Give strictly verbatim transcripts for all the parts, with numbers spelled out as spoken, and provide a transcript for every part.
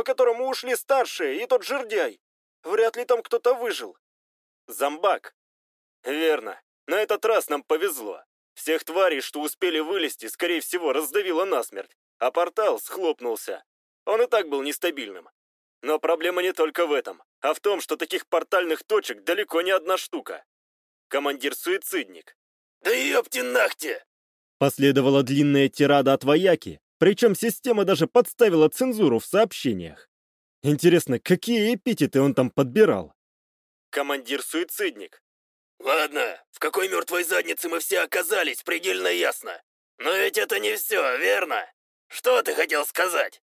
по которому ушли старшие и тот жердяй. Вряд ли там кто-то выжил. Зомбак. Верно. На этот раз нам повезло. Всех тварей, что успели вылезти, скорее всего, раздавило насмерть, а портал схлопнулся. Он и так был нестабильным. Но проблема не только в этом, а в том, что таких портальных точек далеко не одна штука. Командир-суицидник. Да ёпти нахти! Последовала длинная тирада от вояки, причем система даже подставила цензуру в сообщениях. Интересно, какие эпитеты он там подбирал? Командир-суицидник. Ладно, в какой мертвой заднице мы все оказались, предельно ясно. Но ведь это не все, верно? Что ты хотел сказать?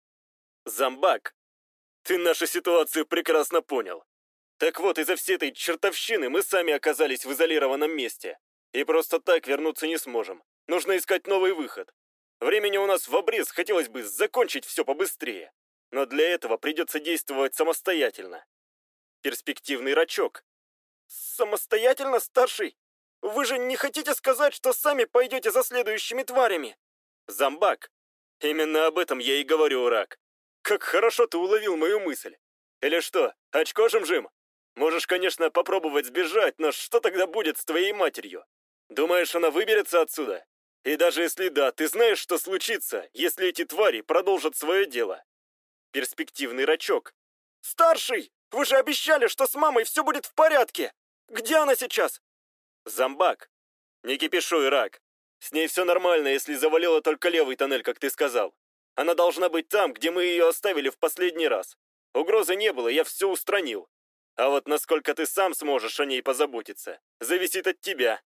Зомбак. Ты нашу ситуацию прекрасно понял. Так вот, из-за всей этой чертовщины мы сами оказались в изолированном месте. И просто так вернуться не сможем. Нужно искать новый выход. Времени у нас в обрез, хотелось бы закончить все побыстрее. Но для этого придется действовать самостоятельно. Перспективный рачок. Самостоятельно, старший? Вы же не хотите сказать, что сами пойдете за следующими тварями? Зомбак. Именно об этом я и говорю, Рак. Как хорошо ты уловил мою мысль. Или что, очко жим-жим? Можешь, конечно, попробовать сбежать, но что тогда будет с твоей матерью? Думаешь, она выберется отсюда? И даже если да, ты знаешь, что случится, если эти твари продолжат свое дело? Перспективный рачок. Старший! Вы же обещали, что с мамой все будет в порядке! Где она сейчас? Зомбак. Не кипишуй, Рак. С ней все нормально, если завалила только левый тоннель, как ты сказал. Она должна быть там, где мы ее оставили в последний раз. Угрозы не было, я все устранил. А вот насколько ты сам сможешь о ней позаботиться, зависит от тебя.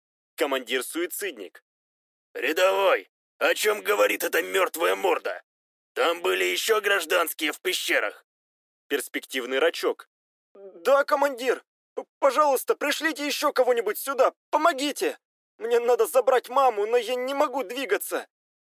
Командир-суицидник. Рядовой, о чем говорит эта мертвая морда? Там были еще гражданские в пещерах. Перспективный рачок. Да, командир. Пожалуйста, пришлите еще кого-нибудь сюда. Помогите. Мне надо забрать маму, но я не могу двигаться.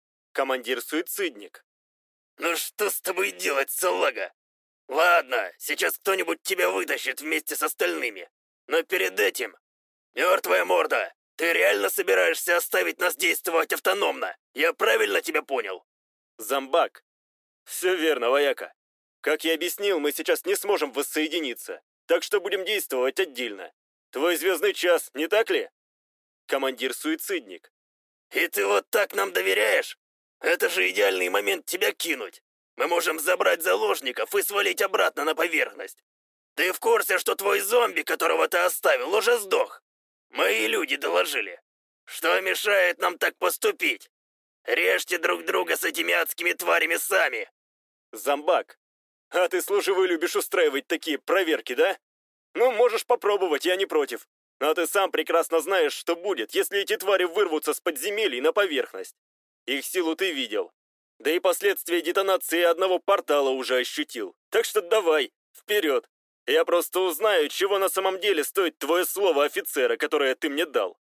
Командир-суицидник. Ну что с тобой делать, салага? Ладно, сейчас кто-нибудь тебя вытащит вместе с остальными. Но перед этим... Мертвая морда, ты реально собираешься оставить нас действовать автономно? Я правильно тебя понял? Зомбак. Все верно, вояка. Как я объяснил, мы сейчас не сможем воссоединиться, так что будем действовать отдельно. Твой звездный час, не так ли? Командир-суицидник. И ты вот так нам доверяешь? Это же идеальный момент тебя кинуть. Мы можем забрать заложников и свалить обратно на поверхность. Ты в курсе, что твой зомби, которого ты оставил, уже сдох? Мои люди доложили. Что мешает нам так поступить? Режьте друг друга с этими адскими тварями сами. Зомбак. А ты, служивый, любишь устраивать такие проверки, да? Ну, можешь попробовать, я не против. Но ты сам прекрасно знаешь, что будет, если эти твари вырвутся с подземелий на поверхность. Их силу ты видел. Да и последствия детонации одного портала уже ощутил. Так что давай, вперед. Я просто узнаю, чего на самом деле стоит твое слово офицера, которое ты мне дал.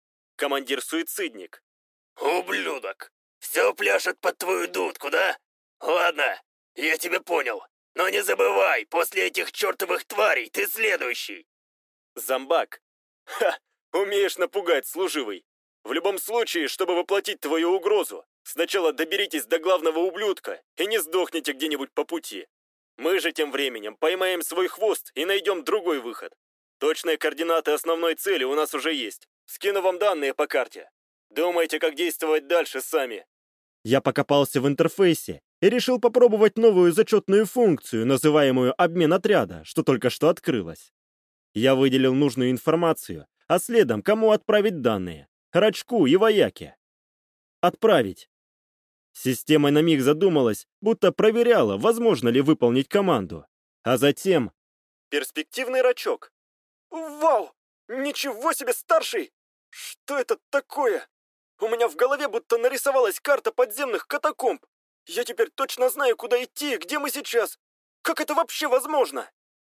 Командир-суицидник. Ублюдок. Все пляшет под твою дудку, да? Ладно, я тебя понял. Но не забывай, после этих чертовых тварей ты следующий. Зомбак. Ха, умеешь напугать, служивый. В любом случае, чтобы воплотить твою угрозу, сначала доберитесь до главного ублюдка и не сдохните где-нибудь по пути. Мы же тем временем поймаем свой хвост и найдем другой выход. Точные координаты основной цели у нас уже есть. Скину вам данные по карте. Думайте, как действовать дальше сами. Я покопался в интерфейсе и решил попробовать новую зачетную функцию, называемую «обмен отряда», что только что открылась. Я выделил нужную информацию, а следом кому отправить данные. Рачку и вояке. Отправить. Система на миг задумалась, будто проверяла, возможно ли выполнить команду. А затем... Перспективный рачок. Вау! Ничего себе, старший! Что это такое? У меня в голове будто нарисовалась карта подземных катакомб. Я теперь точно знаю, куда идти и где мы сейчас. Как это вообще возможно?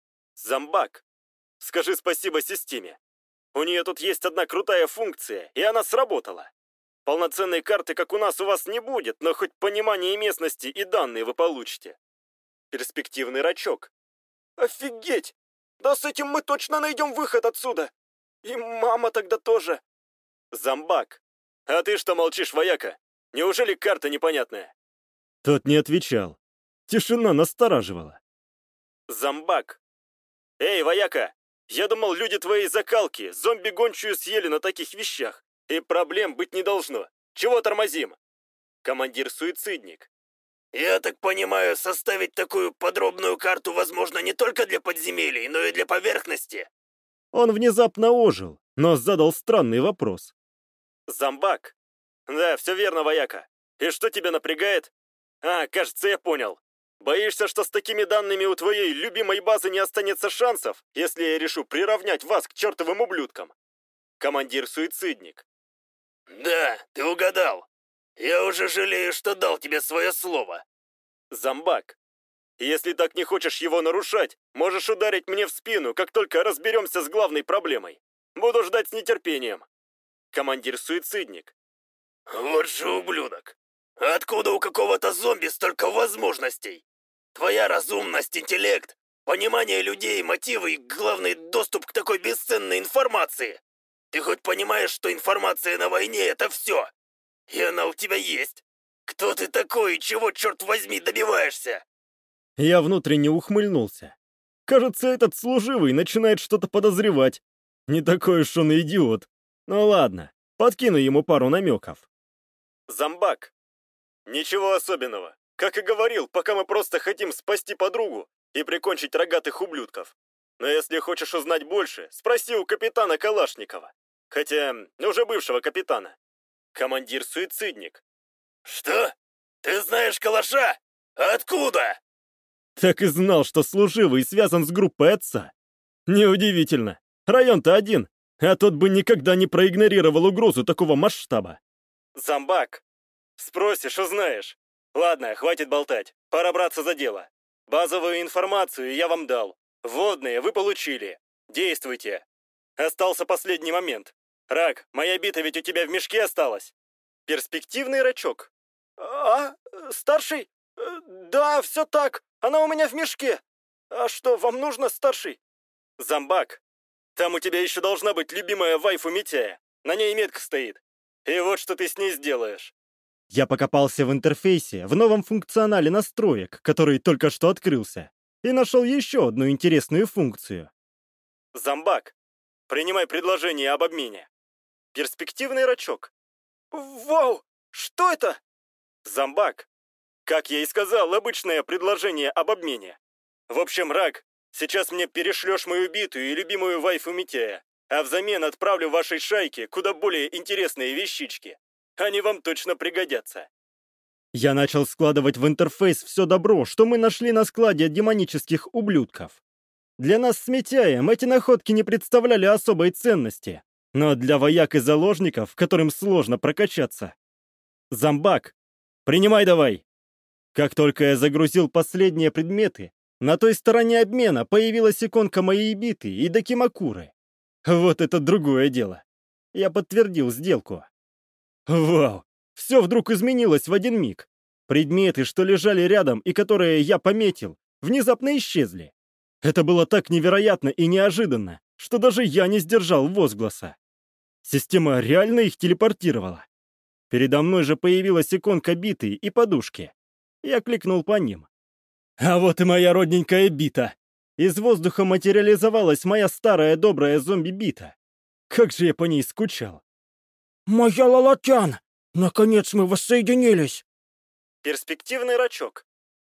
Зомбак. Скажи спасибо системе. У нее тут есть одна крутая функция, и она сработала. Полноценной карты, как у нас, у вас не будет, но хоть понимание местности и данные вы получите. Перспективный рачок. Офигеть! Да с этим мы точно найдем выход отсюда. И мама тогда тоже. Зомбак. А ты что молчишь, вояка? Неужели карта непонятная? Тот не отвечал. Тишина настораживала. Зомбак. Эй, вояка, я думал, люди твоей закалки зомби-гончую съели на таких вещах, и проблем быть не должно. Чего тормозим? Командир-суицидник. Я так понимаю, составить такую подробную карту возможно не только для подземелий, но и для поверхности. Он внезапно ожил, но задал странный вопрос. Зомбак. Да, все верно, вояка. И что тебя напрягает? А, кажется, я понял. Боишься, что с такими данными у твоей любимой базы не останется шансов, если я решу приравнять вас к чертовым ублюдкам? Командир-суицидник. Да, ты угадал. Я уже жалею, что дал тебе свое слово. Зомбак. Если так не хочешь его нарушать, можешь ударить мне в спину, как только разберемся с главной проблемой. Буду ждать с нетерпением. Командир-суицидник. Вот же ублюдок. Откуда у какого-то зомби столько возможностей? Твоя разумность, интеллект, понимание людей, мотивы и, главный, доступ к такой бесценной информации. Ты хоть понимаешь, что информация на войне — это все? И она у тебя есть. Кто ты такой и чего, черт возьми, добиваешься? Я внутренне ухмыльнулся. Кажется, этот служивый начинает что-то подозревать. Не такой уж он и идиот. Ну ладно, подкину ему пару намеков. Зомбак. Ничего особенного. Как и говорил, пока мы просто хотим спасти подругу и прикончить рогатых ублюдков. Но если хочешь узнать больше, спроси у капитана Калашникова. Хотя, уже бывшего капитана. Командир-суицидник. Что? Ты знаешь Калаша? Откуда? Так и знал, что служивый связан с группой отца. Неудивительно. Район-то один, а тот бы никогда не проигнорировал угрозу такого масштаба. Зомбак. Спросишь, узнаешь. Ладно, хватит болтать. Пора браться за дело. Базовую информацию я вам дал. Вводные вы получили. Действуйте. Остался последний момент. Рак, моя бита ведь у тебя в мешке осталась. Перспективный рачок. А, старший? Да, все так. Она у меня в мешке. А что, вам нужно, старший? Зомбак. Там у тебя еще должна быть любимая вайфу Митяя. На ней метка стоит. И вот что ты с ней сделаешь. Я покопался в интерфейсе, в новом функционале настроек, который только что открылся, и нашел еще одну интересную функцию. Зомбак, принимай предложение об обмене. Перспективный рачок. Вау, что это? Зомбак, как я и сказал, обычное предложение об обмене. В общем, Рак, сейчас мне перешлешь мою битую и любимую вайфу Митяя, а взамен отправлю вашей шайке куда более интересные вещички. Они вам точно пригодятся. Я начал складывать в интерфейс все добро, что мы нашли на складе демонических ублюдков. Для нас с Митяем эти находки не представляли особой ценности, но для вояк и заложников, которым сложно прокачаться. Зомбак, принимай давай. Как только я загрузил последние предметы, на той стороне обмена появилась иконка моей биты и Дакимакуры. Вот это другое дело. Я подтвердил сделку. Вау! Все вдруг изменилось в один миг. Предметы, что лежали рядом и которые я пометил, внезапно исчезли. Это было так невероятно и неожиданно, что даже я не сдержал возгласа. Система реально их телепортировала. Передо мной же появилась иконка биты и подушки. Я кликнул по ним. А вот и моя родненькая бита. Из воздуха материализовалась моя старая добрая зомби-бита. Как же я по ней скучал. «Моя Лалатян! Наконец мы воссоединились!» Перспективный рачок.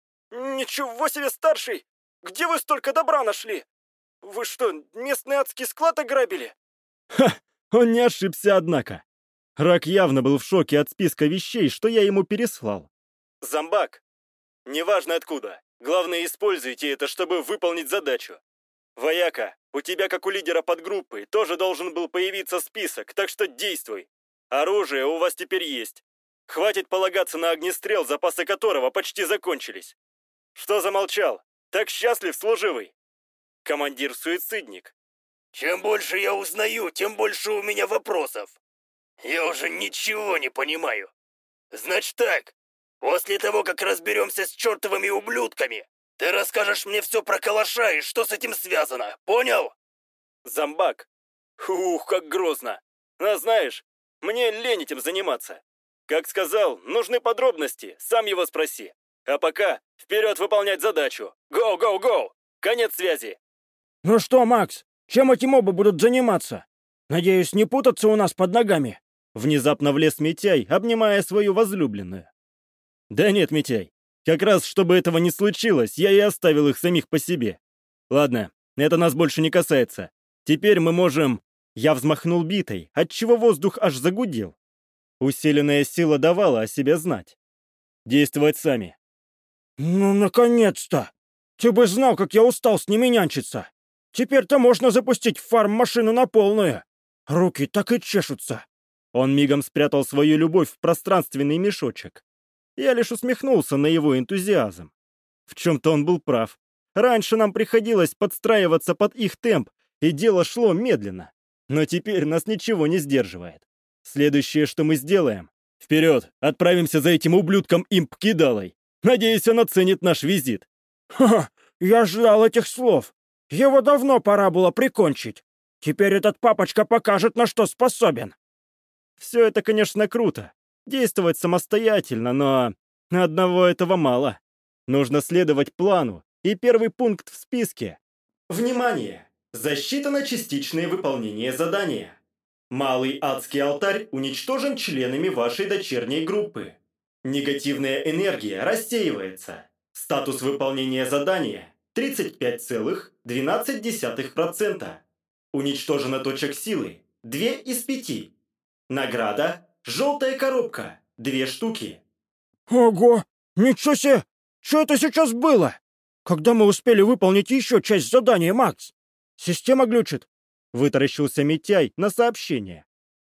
Ничего себе, старший! Где вы столько добра нашли? Вы что, местный адский склад ограбили? Ха! Он не ошибся, однако. Рак явно был в шоке от списка вещей, что я ему переслал. Зомбак, неважно откуда. Главное, используйте это, чтобы выполнить задачу. Вояка, у тебя, как у лидера подгруппы, тоже должен был появиться список, так что действуй. Оружие у вас теперь есть. Хватит полагаться на огнестрел, запасы которого почти закончились. Что замолчал? Так счастлив, служивый. Командир-суицидник. Чем больше я узнаю, тем больше у меня вопросов. Я уже ничего не понимаю. Значит так, после того, как разберемся с чертовыми ублюдками, ты расскажешь мне все про Калаша и что с этим связано, понял? Зомбак. Ух, как грозно. А знаешь, мне лень этим заниматься. Как сказал, нужны подробности, сам его спроси. А пока вперед выполнять задачу. Гоу, гоу, гоу! Конец связи. Ну что, Макс, чем эти мобы будут заниматься? Надеюсь, не путаться у нас под ногами. Внезапно влез Митяй, обнимая свою возлюбленную. Да нет, Митяй, как раз чтобы этого не случилось, я и оставил их самих по себе. Ладно, это нас больше не касается. Теперь мы можем... Я взмахнул битой, отчего воздух аж загудел. Усиленная сила давала о себе знать. Действовать сами. Ну, наконец-то! Ты бы знал, как я устал с ними нянчиться. Теперь-то можно запустить фарм-машину на полную. Руки так и чешутся. Он мигом спрятал свою любовь в пространственный мешочек. Я лишь усмехнулся на его энтузиазм. В чем-то он был прав. Раньше нам приходилось подстраиваться под их темп, и дело шло медленно. Но теперь нас ничего не сдерживает. Следующее, что мы сделаем... Вперед! Отправимся за этим ублюдком имп-кидалой. Надеюсь, он оценит наш визит. Ха-ха, я ждал этих слов. Его давно пора было прикончить. Теперь этот папочка покажет, на что способен. Все это, конечно, круто. Действовать самостоятельно, но... Одного этого мало. Нужно следовать плану. И первый пункт в списке. Внимание! Засчитано частичное выполнение задания. Малый адский алтарь уничтожен членами вашей дочерней группы. Негативная энергия рассеивается. Статус выполнения задания тридцать пять целых двенадцать десятых процента. Уничтожено точек силы две из пяти. Награда желтая коробка две штуки. Ого! Ничего себе! Что это сейчас было? Когда мы успели выполнить еще часть задания, Макс? Система глючит. Вытаращился Митяй на сообщение.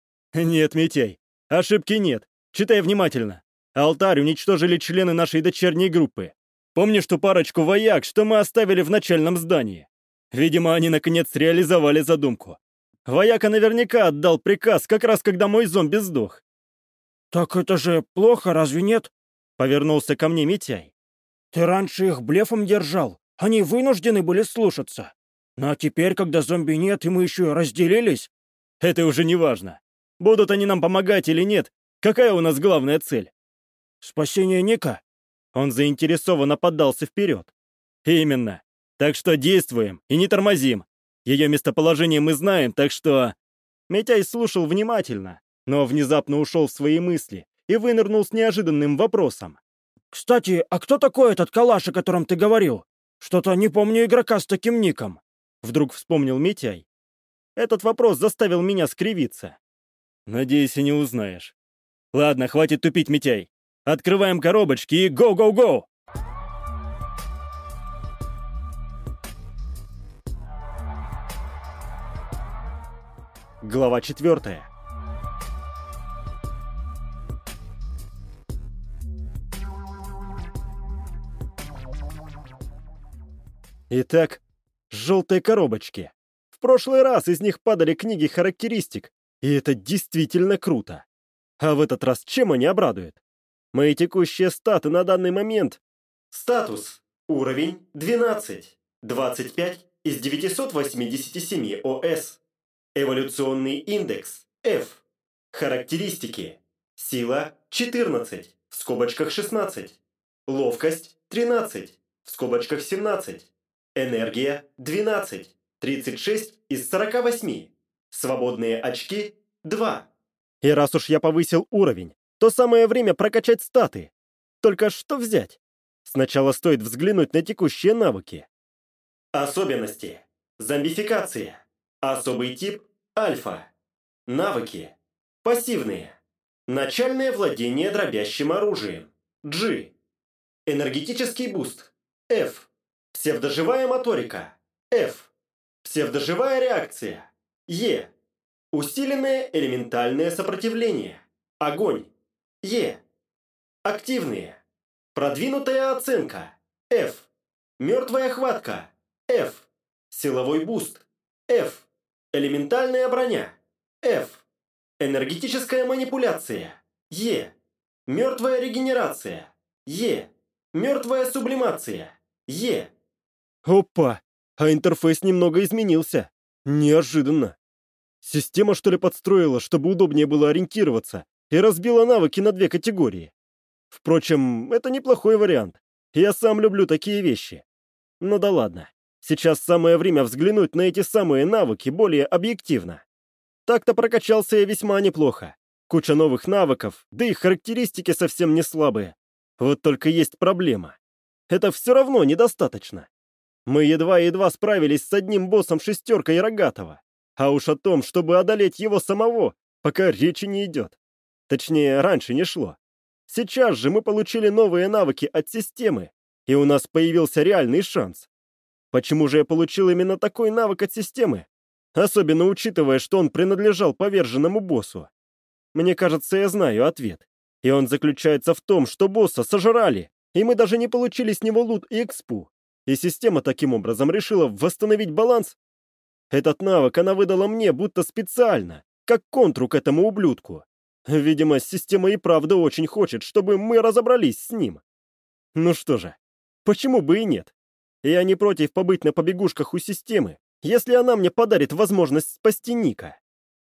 Нет, Митяй, ошибки нет. Читай внимательно. Алтарь уничтожили члены нашей дочерней группы. Помнишь ту парочку вояк, что мы оставили в начальном здании? Видимо, они наконец реализовали задумку. Вояка наверняка отдал приказ, как раз когда мой зомби сдох. Так это же плохо, разве нет? Повернулся ко мне Митяй. Ты раньше их блефом держал. Они вынуждены были слушаться. Но теперь, когда зомби нет, и мы еще и разделились... Это уже не важно. Будут они нам помогать или нет, какая у нас главная цель? Спасение Ника? Он заинтересованно поддался вперед. Именно. Так что действуем и не тормозим. Ее местоположение мы знаем, так что... Митяй слушал внимательно, но внезапно ушел в свои мысли и вынырнул с неожиданным вопросом. «Кстати, а кто такой этот калаш, о котором ты говорил? Что-то не помню игрока с таким ником». Вдруг вспомнил Митяй. Этот вопрос заставил меня скривиться. Надеюсь, и не узнаешь. Ладно, хватит тупить, Митяй. Открываем коробочки и гоу-гоу-гоу! Глава четвертая. Итак, желтые коробочки. В прошлый раз из них падали книги характеристик, и это действительно круто. А в этот раз чем они обрадуют? Мои текущие статы на данный момент. Статус. Уровень двенадцать. двадцать пять из девятисот восьмидесяти семи ОС. Эволюционный индекс F. Характеристики. Сила четырнадцать, в скобочках шестнадцать. Ловкость тринадцать, в скобочках семнадцать. Энергия двенадцать, тридцать шесть из сорока восьми. Свободные очки два. И раз уж я повысил уровень, то самое время прокачать статы. Только что взять? Сначала стоит взглянуть на текущие навыки. Особенности. Зомбификация. Особый тип – альфа. Навыки. Пассивные. Начальное владение дробящим оружием. G. Энергетический буст. F. Псевдоживая моторика. F. Псевдоживая реакция. E. Усиленное элементальное сопротивление. Огонь. E. Активные. Продвинутая оценка. F. Мертвая хватка. F. Силовой буст. F. Элементальная броня. F. Энергетическая манипуляция. E. Мертвая регенерация. E. Мертвая сублимация. E. Опа! А интерфейс немного изменился. Неожиданно. Система, что ли, подстроила, чтобы удобнее было ориентироваться, и разбила навыки на две категории. Впрочем, это неплохой вариант. Я сам люблю такие вещи. Ну да ладно. Сейчас самое время взглянуть на эти самые навыки более объективно. Так-то прокачался я весьма неплохо. Куча новых навыков, да и характеристики совсем не слабые. Вот только есть проблема. Это все равно недостаточно. Мы едва-едва справились с одним боссом шестеркой Рогатого. А уж о том, чтобы одолеть его самого, пока речи не идет. Точнее, раньше не шло. Сейчас же мы получили новые навыки от системы, и у нас появился реальный шанс. Почему же я получил именно такой навык от системы? Особенно учитывая, что он принадлежал поверженному боссу. Мне кажется, я знаю ответ. И он заключается в том, что босса сожрали, и мы даже не получили с него лут и экспу. И система таким образом решила восстановить баланс. Этот навык она выдала мне будто специально, как контру к этому ублюдку. Видимо, система и правда очень хочет, чтобы мы разобрались с ним. Ну что же, почему бы и нет? Я не против побыть на побегушках у системы, если она мне подарит возможность спасти Ника.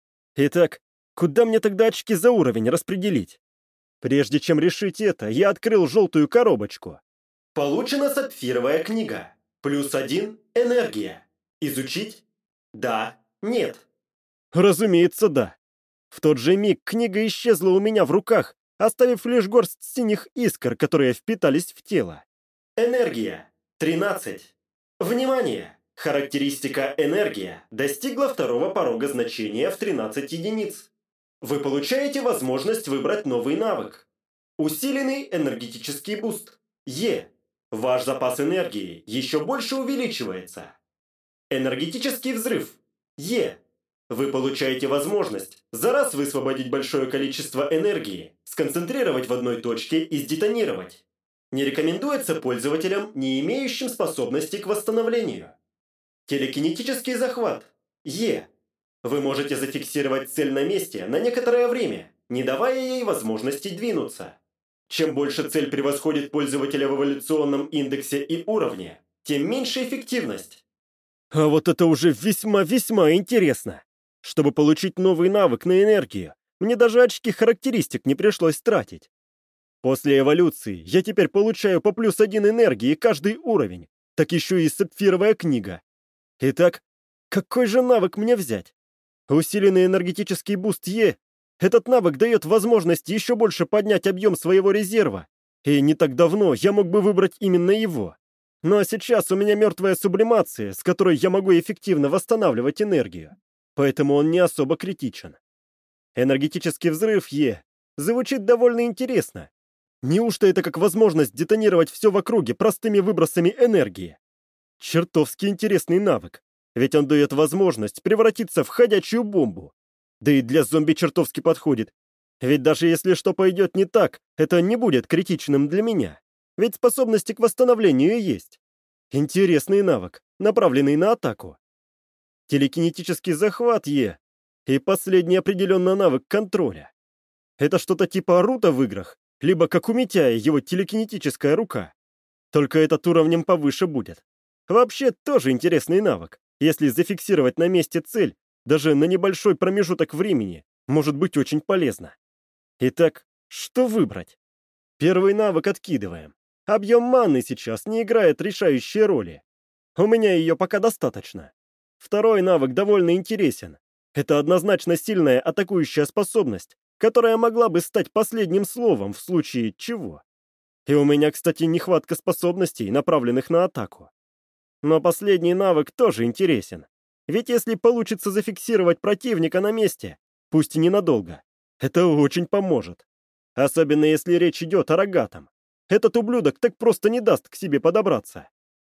Итак, куда мне тогда очки за уровень распределить? Прежде чем решить это, я открыл желтую коробочку. Получена сапфировая книга. Плюс один – энергия. Изучить? Да, нет. Разумеется, да. В тот же миг книга исчезла у меня в руках, оставив лишь горсть синих искр, которые впитались в тело. Энергия. тринадцать. Внимание! Характеристика энергия достигла второго порога значения в тринадцать единиц. Вы получаете возможность выбрать новый навык. Усиленный энергетический буст. Е. Ваш запас энергии еще больше увеличивается. Энергетический взрыв. Е. Вы получаете возможность за раз высвободить большое количество энергии, сконцентрировать в одной точке и сдетонировать. Не рекомендуется пользователям, не имеющим способности к восстановлению. Телекинетический захват. Е. Вы можете зафиксировать цель на месте на некоторое время, не давая ей возможности двинуться. Чем больше цель превосходит пользователя в эволюционном индексе и уровне, тем меньше эффективность. А вот это уже весьма-весьма интересно. Чтобы получить новый навык на энергию, мне даже очки характеристик не пришлось тратить. После эволюции я теперь получаю по плюс один энергии каждый уровень, так еще и сапфировая книга. Итак, какой же навык мне взять? Усиленный энергетический буст Е. Этот навык дает возможность еще больше поднять объем своего резерва, и не так давно я мог бы выбрать именно его. Но сейчас у меня мертвая сублимация, с которой я могу эффективно восстанавливать энергию, поэтому он не особо критичен. Энергетический взрыв Е звучит довольно интересно. Неужто это как возможность детонировать все в округе простыми выбросами энергии? Чертовски интересный навык, ведь он дает возможность превратиться в ходячую бомбу. Да и для зомби чертовски подходит. Ведь даже если что пойдет не так, это не будет критичным для меня. Ведь способности к восстановлению есть. Интересный навык, направленный на атаку. Телекинетический захват Е. И последний определенно навык контроля. Это что-то типа Рута в играх, либо как у Митяя его телекинетическая рука. Только этот уровнем повыше будет. Вообще тоже интересный навык. Если зафиксировать на месте цель, даже на небольшой промежуток времени, может быть очень полезно. Итак, что выбрать? Первый навык откидываем. Объем маны сейчас не играет решающей роли. У меня ее пока достаточно. Второй навык довольно интересен. Это однозначно сильная атакующая способность, которая могла бы стать последним словом в случае чего. И у меня, кстати, нехватка способностей, направленных на атаку. Но последний навык тоже интересен. Ведь если получится зафиксировать противника на месте, пусть и ненадолго, это очень поможет. Особенно если речь идет о Рогатом. Этот ублюдок так просто не даст к себе подобраться.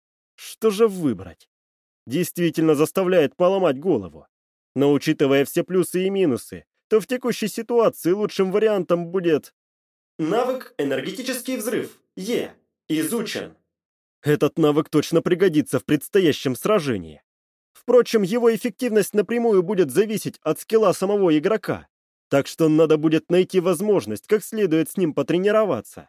Что же выбрать? Действительно заставляет поломать голову. Но учитывая все плюсы и минусы, то в текущей ситуации лучшим вариантом будет... Навык «Энергетический взрыв» Е. Изучен. Этот навык точно пригодится в предстоящем сражении. Впрочем, его эффективность напрямую будет зависеть от скилла самого игрока, так что надо будет найти возможность, как следует с ним потренироваться.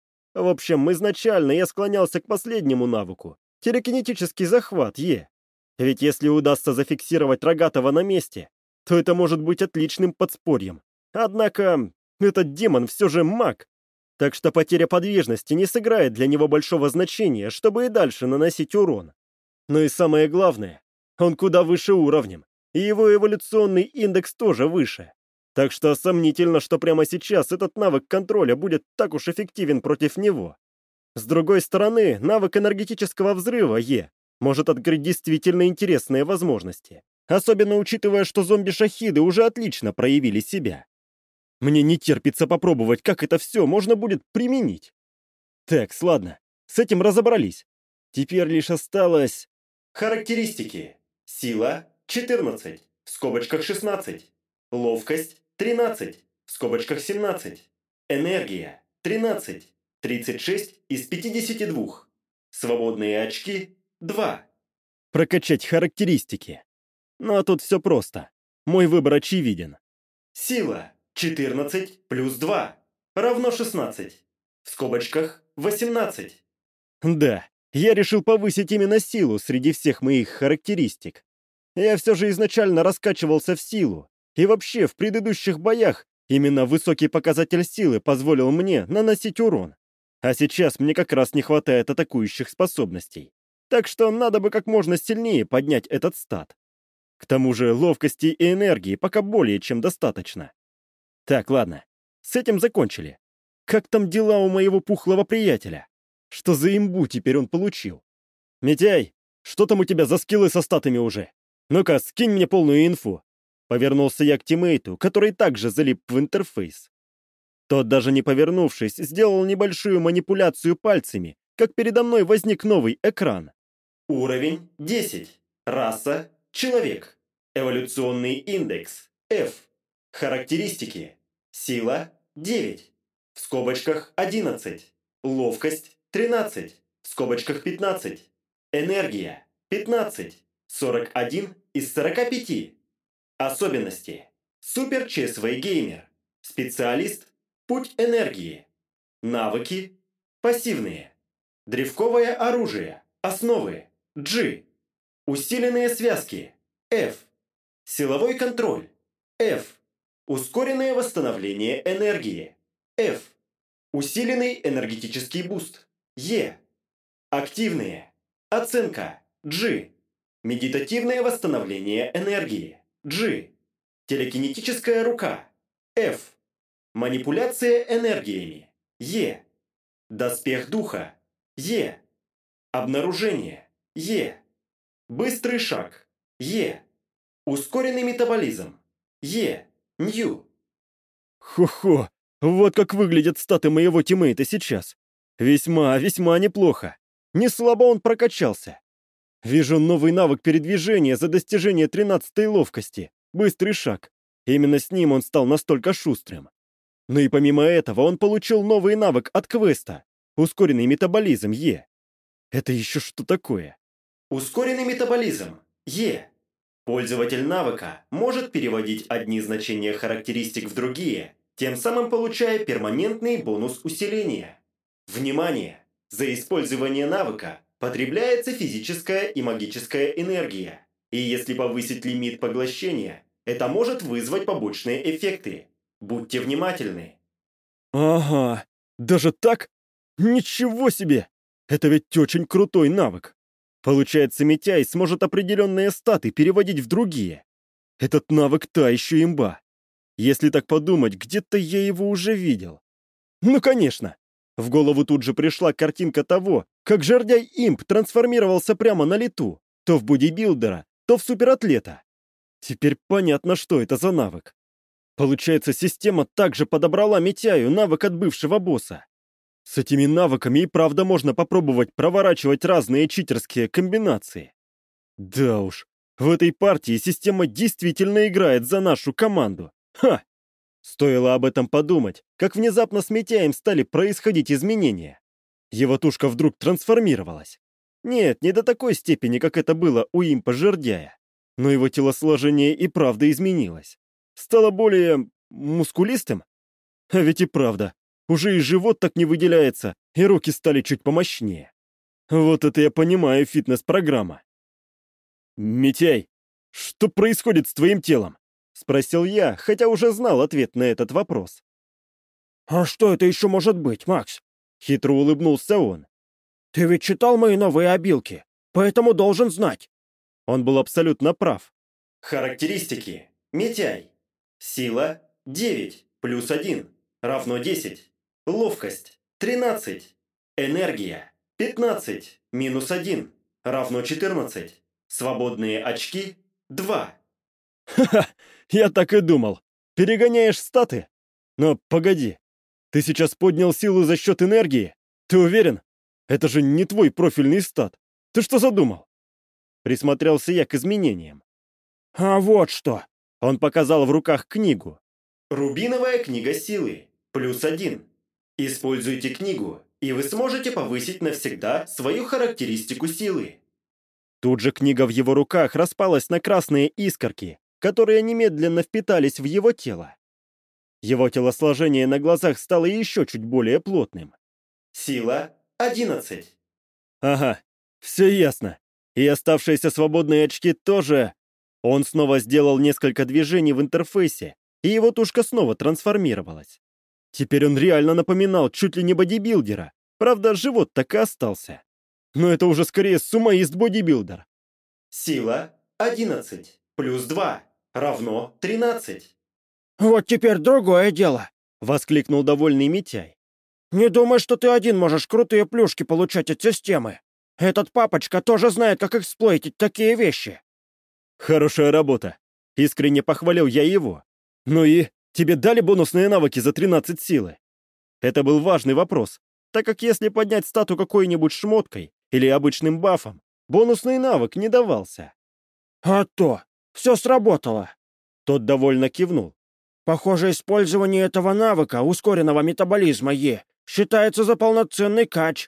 В общем, изначально я склонялся к последнему навыку — телекинетический захват Е. Ведь если удастся зафиксировать Рогатого на месте, то это может быть отличным подспорьем. Однако, этот демон все же маг. Так что потеря подвижности не сыграет для него большого значения, чтобы и дальше наносить урон. Но и самое главное, он куда выше уровнем, и его эволюционный индекс тоже выше. Так что сомнительно, что прямо сейчас этот навык контроля будет так уж эффективен против него. С другой стороны, навык энергетического взрыва Е может открыть действительно интересные возможности, особенно учитывая, что зомби-шахиды уже отлично проявили себя. Мне не терпится попробовать, как это все можно будет применить. Так, ладно, с этим разобрались. Теперь лишь осталось... Характеристики. Сила – четырнадцать, в скобочках шестнадцать. Ловкость – тринадцать, в скобочках семнадцать. Энергия – тринадцать, тридцать шесть из пятидесяти двух. Свободные очки – два. Прокачать характеристики. Ну а тут все просто. Мой выбор очевиден. Сила – четырнадцать плюс два равно шестнадцать, в скобочках восемнадцать. Да, я решил повысить именно силу среди всех моих характеристик. Я все же изначально раскачивался в силу, и вообще в предыдущих боях именно высокий показатель силы позволил мне наносить урон. А сейчас мне как раз не хватает атакующих способностей. Так что надо бы как можно сильнее поднять этот стат. К тому же ловкости и энергии пока более чем достаточно. Так, ладно, с этим закончили. Как там дела у моего пухлого приятеля? Что за имбу теперь он получил? Митяй, что там у тебя за скиллы со статами уже? Ну-ка, скинь мне полную инфу. Повернулся я к тиммейту, который также залип в интерфейс. Тот, даже не повернувшись, сделал небольшую манипуляцию пальцами, как передо мной возник новый экран. Уровень десять. Раса – человек. Эволюционный индекс – F. Характеристики. Сила – девять, в скобочках одиннадцать. Ловкость – тринадцать, в скобочках пятнадцать. Энергия – пятнадцать, сорок один из сорока пяти. Особенности. Супер честный геймер. Специалист. Путь энергии. Навыки. Пассивные. Древковое оружие. Основы. G. Усиленные связки. F. Силовой контроль. F. Ускоренное восстановление энергии. F. Усиленный энергетический буст. E. Активные. Оценка. G. Медитативное восстановление энергии. G. Телекинетическая рука. F. Манипуляция энергиями. E. Доспех духа. E. Обнаружение. E. Быстрый шаг. E. Ускоренный метаболизм. E. Нью. Хо-хо, вот как выглядят статы моего тиммейта сейчас. Весьма, весьма неплохо. Не слабо он прокачался. Вижу новый навык передвижения за достижение тринадцатой ловкости. Быстрый шаг. Именно с ним он стал настолько шустрым. Ну и помимо этого он получил новый навык от квеста. Ускоренный метаболизм Е. Это еще что такое? Ускоренный метаболизм. Е. Пользователь навыка может переводить одни значения характеристик в другие, тем самым получая перманентный бонус усиления. Внимание! За использование навыка потребляется физическая и магическая энергия. И если повысить лимит поглощения, это может вызвать побочные эффекты. Будьте внимательны. Ага, даже так? Ничего себе! Это ведь очень крутой навык. Получается, Митяй сможет определенные статы переводить в другие. Этот навык та еще имба. Если так подумать, где-то я его уже видел. Ну, конечно. В голову тут же пришла картинка того, как жердяй-имп трансформировался прямо на лету, то в бодибилдера, то в суператлета. Теперь понятно, что это за навык. Получается, система также подобрала Митяю навык от бывшего босса. С этими навыками и правда можно попробовать проворачивать разные читерские комбинации. Да уж, в этой партии система действительно играет за нашу команду. Ха! Стоило об этом подумать, как внезапно с Митяем стали происходить изменения. Его тушка вдруг трансформировалась. Нет, не до такой степени, как это было у импа-жердяя. Но его телосложение и правда изменилось. Стало более... мускулистым? А ведь и правда. Уже и живот так не выделяется, и руки стали чуть помощнее. Вот это я понимаю фитнес-программа. «Митяй, что происходит с твоим телом?» — спросил я, хотя уже знал ответ на этот вопрос. «А что это еще может быть, Макс?» Хитро улыбнулся он. «Ты ведь читал мои новые обилки, поэтому должен знать». Он был абсолютно прав. Характеристики. Митяй. Сила девять плюс один равно десять. Ловкость тринадцать. Энергия пятнадцать минус один равно четырнадцать. Свободные очки два. Ха-ха, я так и думал. Перегоняешь статы? Но погоди, ты сейчас поднял силу за счет энергии? Ты уверен? Это же не твой профильный стат. Ты что задумал? Присмотрелся я к изменениям. «А вот что!» Он показал в руках книгу. Рубиновая книга силы. Плюс один. Используйте книгу, и вы сможете повысить навсегда свою характеристику силы. Тут же книга в его руках распалась на красные искорки, которые немедленно впитались в его тело. Его телосложение на глазах стало еще чуть более плотным. Сила одиннадцать. Ага, все ясно. И оставшиеся свободные очки тоже. Он снова сделал несколько движений в интерфейсе, и его тушка снова трансформировалась. Теперь он реально напоминал чуть ли не бодибилдера. Правда, живот так и остался. Но это уже скорее сумоист-бодибилдер. Сила одиннадцать плюс два равно тринадцать. «Вот теперь другое дело. Воскликнул довольный Митяй. Не думай, что ты один можешь крутые плюшки получать от системы. Этот папочка тоже знает, как эксплойтить такие вещи». Хорошая работа. Искренне похвалил я его. Ну и тебе дали бонусные навыки за тринадцать силы? Это был важный вопрос, так как если поднять стату какой-нибудь шмоткой или обычным бафом, бонусный навык не давался. «А то! Все сработало!» Тот довольно кивнул. «Похоже, использование этого навыка, ускоренного метаболизма Е, считается за полноценный кач».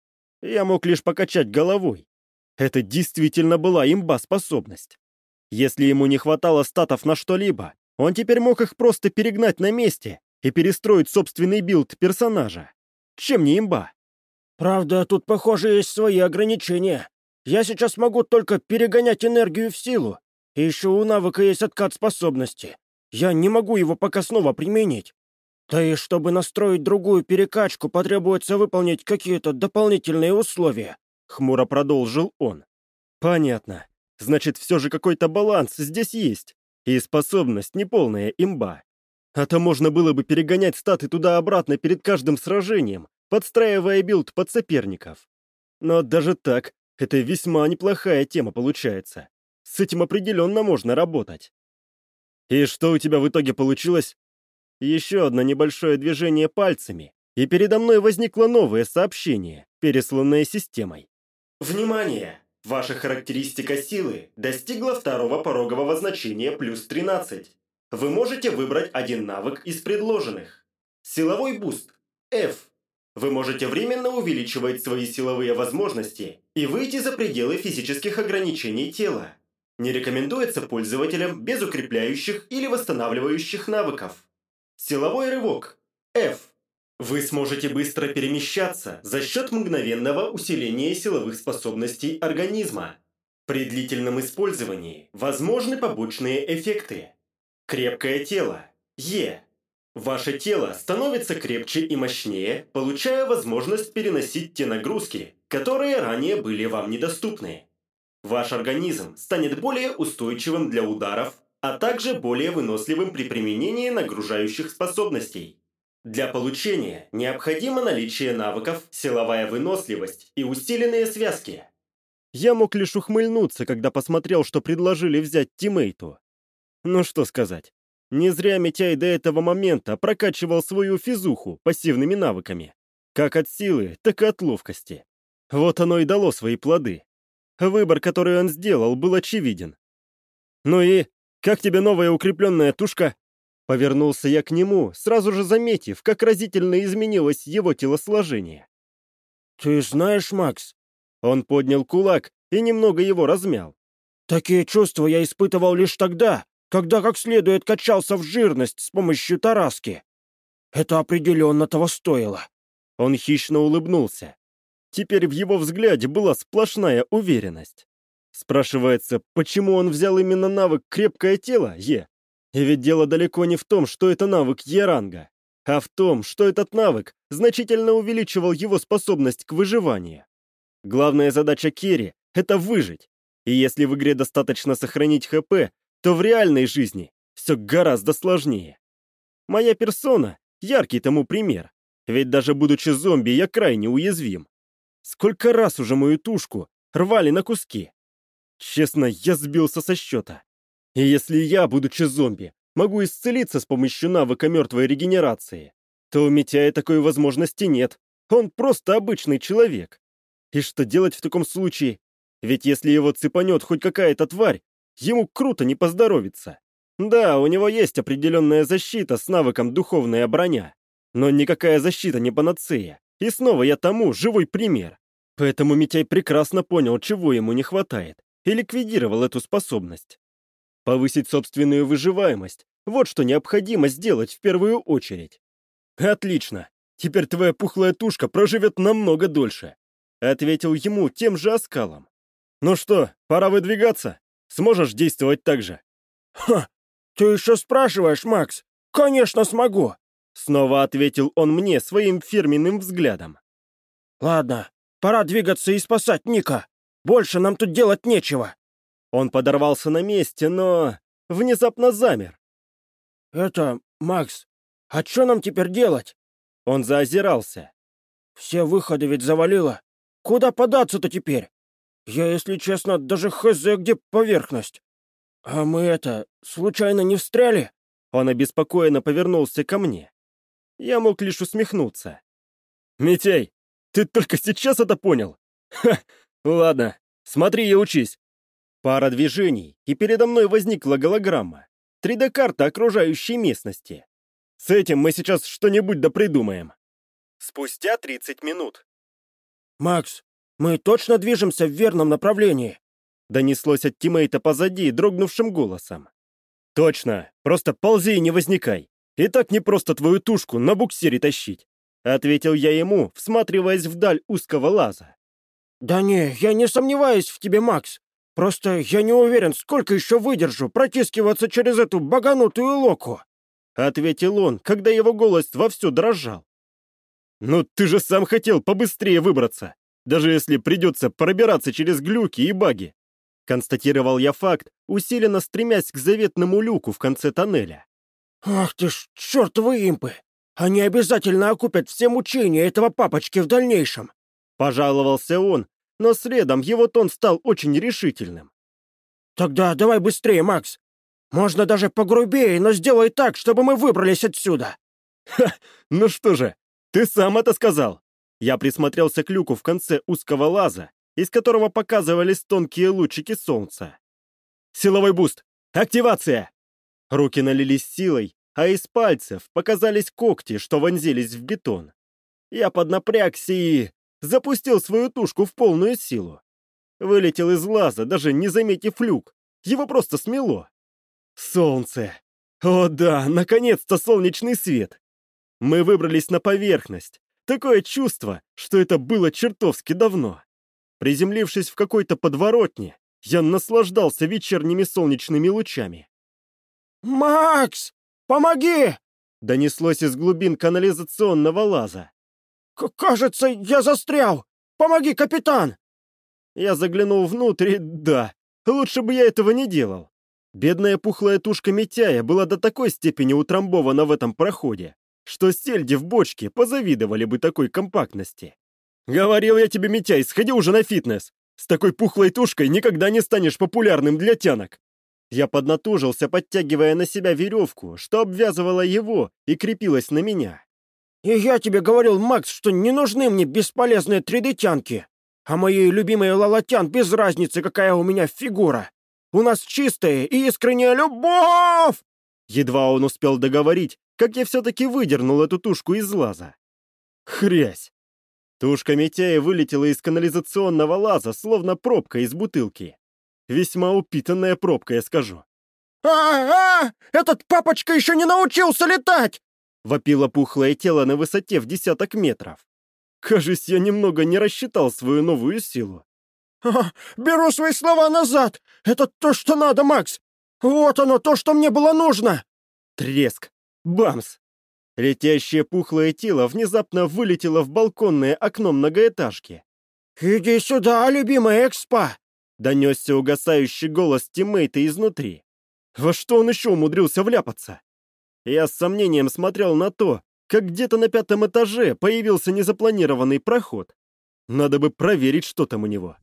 Я мог лишь покачать головой. Это действительно была имба-способность. Если ему не хватало статов на что-либо, он теперь мог их просто перегнать на месте и перестроить собственный билд персонажа. Чем не имба? «Правда, тут, похоже, есть свои ограничения. Я сейчас могу только перегонять энергию в силу. И еще у навыка есть откат способности. Я не могу его пока снова применить. Да и чтобы настроить другую перекачку, потребуется выполнить какие-то дополнительные условия», — хмуро продолжил он. «Понятно. Значит, все же какой-то баланс здесь есть. И способность неполная имба. А то можно было бы перегонять статы туда-обратно перед каждым сражением, подстраивая билд под соперников. Но даже так, это весьма неплохая тема получается. С этим определенно можно работать. И что у тебя в итоге получилось? Еще одно небольшое движение пальцами, и передо мной возникло новое сообщение, пересланное системой. Внимание! Ваша характеристика силы достигла второго порогового значения плюс тринадцать. Вы можете выбрать один навык из предложенных. Силовой буст F. Вы можете временно увеличивать свои силовые возможности и выйти за пределы физических ограничений тела. Не рекомендуется пользователям без укрепляющих или восстанавливающих навыков. Силовой рывок F. Вы сможете быстро перемещаться за счет мгновенного усиления силовых способностей организма. При длительном использовании возможны побочные эффекты. Крепкое тело Е. Ваше тело становится крепче и мощнее, получая возможность переносить те нагрузки, которые ранее были вам недоступны. Ваш организм станет более устойчивым для ударов, а также более выносливым при применении нагружающих способностей. Для получения необходимо наличие навыков, силовая выносливость и усиленные связки. Я мог лишь ухмыльнуться, когда посмотрел, что предложили взять тиммейту. Ну что сказать, не зря Митяй до этого момента прокачивал свою физуху пассивными навыками. Как от силы, так и от ловкости. Вот оно и дало свои плоды. Выбор, который он сделал, был очевиден. «Ну и, как тебе новая укрепленная тушка?» Повернулся я к нему, сразу же заметив, как разительно изменилось его телосложение. «Ты знаешь, Макс...» Он поднял кулак и немного его размял. «Такие чувства я испытывал лишь тогда, когда как следует качался в жирность с помощью тараски. Это определенно того стоило». Он хищно улыбнулся. Теперь в его взгляде была сплошная уверенность. Спрашивается, почему он взял именно навык «крепкое тело» Е? И ведь дело далеко не в том, что это навык Е-ранга. а в том, что этот навык значительно увеличивал его способность к выживанию. Главная задача Керри — это выжить, и если в игре достаточно сохранить ХП, то в реальной жизни все гораздо сложнее. Моя персона — яркий тому пример, ведь даже будучи зомби, я крайне уязвим. Сколько раз уже мою тушку рвали на куски. Честно, я сбился со счета. И если я, будучи зомби, могу исцелиться с помощью навыка мертвой регенерации, то у Митяя такой возможности нет. Он просто обычный человек. И что делать в таком случае? Ведь если его цепанет хоть какая-то тварь, ему круто не поздоровится. Да, у него есть определенная защита с навыком духовная броня, но никакая защита не панацея. И снова я тому живой пример. Поэтому Митяй прекрасно понял, чего ему не хватает, и ликвидировал эту способность. Повысить собственную выживаемость — вот что необходимо сделать в первую очередь. «Отлично! Теперь твоя пухлая тушка проживет намного дольше», — ответил ему тем же оскалом. «Ну что, пора выдвигаться? Сможешь действовать так же?» «Ха! Ты еще спрашиваешь, Макс? Конечно, смогу!» Снова ответил он мне своим фирменным взглядом. «Ладно, пора двигаться и спасать Ника. Больше нам тут делать нечего». Он подорвался на месте, но внезапно замер. «Это, Макс, а что нам теперь делать?» Он заозирался. «Все выходы ведь завалило. Куда податься-то теперь? Я, если честно, даже хз, где поверхность. А мы это, случайно не встряли?» Он обеспокоенно повернулся ко мне. Я мог лишь усмехнуться. «Митяй, ты только сейчас это понял? Ха, ладно, смотри и учись». Пара движений, и передо мной возникла голограмма. три дэ-карта окружающей местности. С этим мы сейчас что-нибудь допридумаем. Спустя тридцать минут. «Макс, мы точно движемся в верном направлении?» Донеслось от тиммейта позади дрогнувшим голосом. «Точно, просто ползи и не возникай. И так не просто твою тушку на буксире тащить», — ответил я ему, всматриваясь вдаль узкого лаза. «Да не, я не сомневаюсь в тебе, Макс. Просто я не уверен, сколько еще выдержу протискиваться через эту баганутую локу», — ответил он, когда его голос вовсю дрожал. «Ну ты же сам хотел побыстрее выбраться, даже если придется пробираться через глюки и баги», — констатировал я факт, усиленно стремясь к заветному люку в конце тоннеля. «Ах ты ж, чертовы импы! Они обязательно окупят все мучения этого папочки в дальнейшем!» Пожаловался он, но следом его тон стал очень решительным. «Тогда давай быстрее, Макс! Можно даже погрубее, но сделай так, чтобы мы выбрались отсюда!» «Ха! Ну что же, ты сам это сказал!» Я присмотрелся к люку в конце узкого лаза, из которого показывались тонкие лучики солнца. «Силовой буст! Активация!» Руки налились силой, а из пальцев показались когти, что вонзились в бетон. Я поднапрягся и запустил свою тушку в полную силу. Вылетел из лаза, даже не заметив люк. Его просто смело. Солнце! О да, наконец-то солнечный свет! Мы выбрались на поверхность. Такое чувство, что это было чертовски давно. Приземлившись в какой-то подворотне, я наслаждался вечерними солнечными лучами. «Макс, помоги!» — донеслось из глубин канализационного лаза. К «Кажется, я застрял! Помоги, капитан!» Я заглянул внутрь и да, лучше бы я этого не делал. Бедная пухлая тушка Митяя была до такой степени утрамбована в этом проходе, что сельди в бочке позавидовали бы такой компактности. «Говорил я тебе, Митяй, сходи уже на фитнес! С такой пухлой тушкой никогда не станешь популярным для тянок!» Я поднатужился, подтягивая на себя веревку, что обвязывала его и крепилась на меня. «И я тебе говорил, Макс, что не нужны мне бесполезные три дэ-тянки, а моей любимой Лалатян без разницы, какая у меня фигура. У нас чистая и искренняя любовь!» Едва он успел договорить, как я все-таки выдернул эту тушку из лаза. Хрясь! Тушка Митяя вылетела из канализационного лаза, словно пробка из бутылки. Весьма упитанная пробка, я скажу. «А-а-а! Этот папочка еще не научился летать!» — вопило пухлое тело на высоте в десяток метров. Кажись, я немного не рассчитал свою новую силу. А, «Беру свои слова назад! Это то, что надо, Макс! Вот оно, то, что мне было нужно!» Треск! Бамс! Летящее пухлое тело внезапно вылетело в балконное окно многоэтажки. «Иди сюда, любимая экспа!» — донесся угасающий голос тиммейта изнутри. Во что он еще умудрился вляпаться? Я с сомнением смотрел на то, как где-то на пятом этаже появился незапланированный проход. Надо бы проверить, что там у него.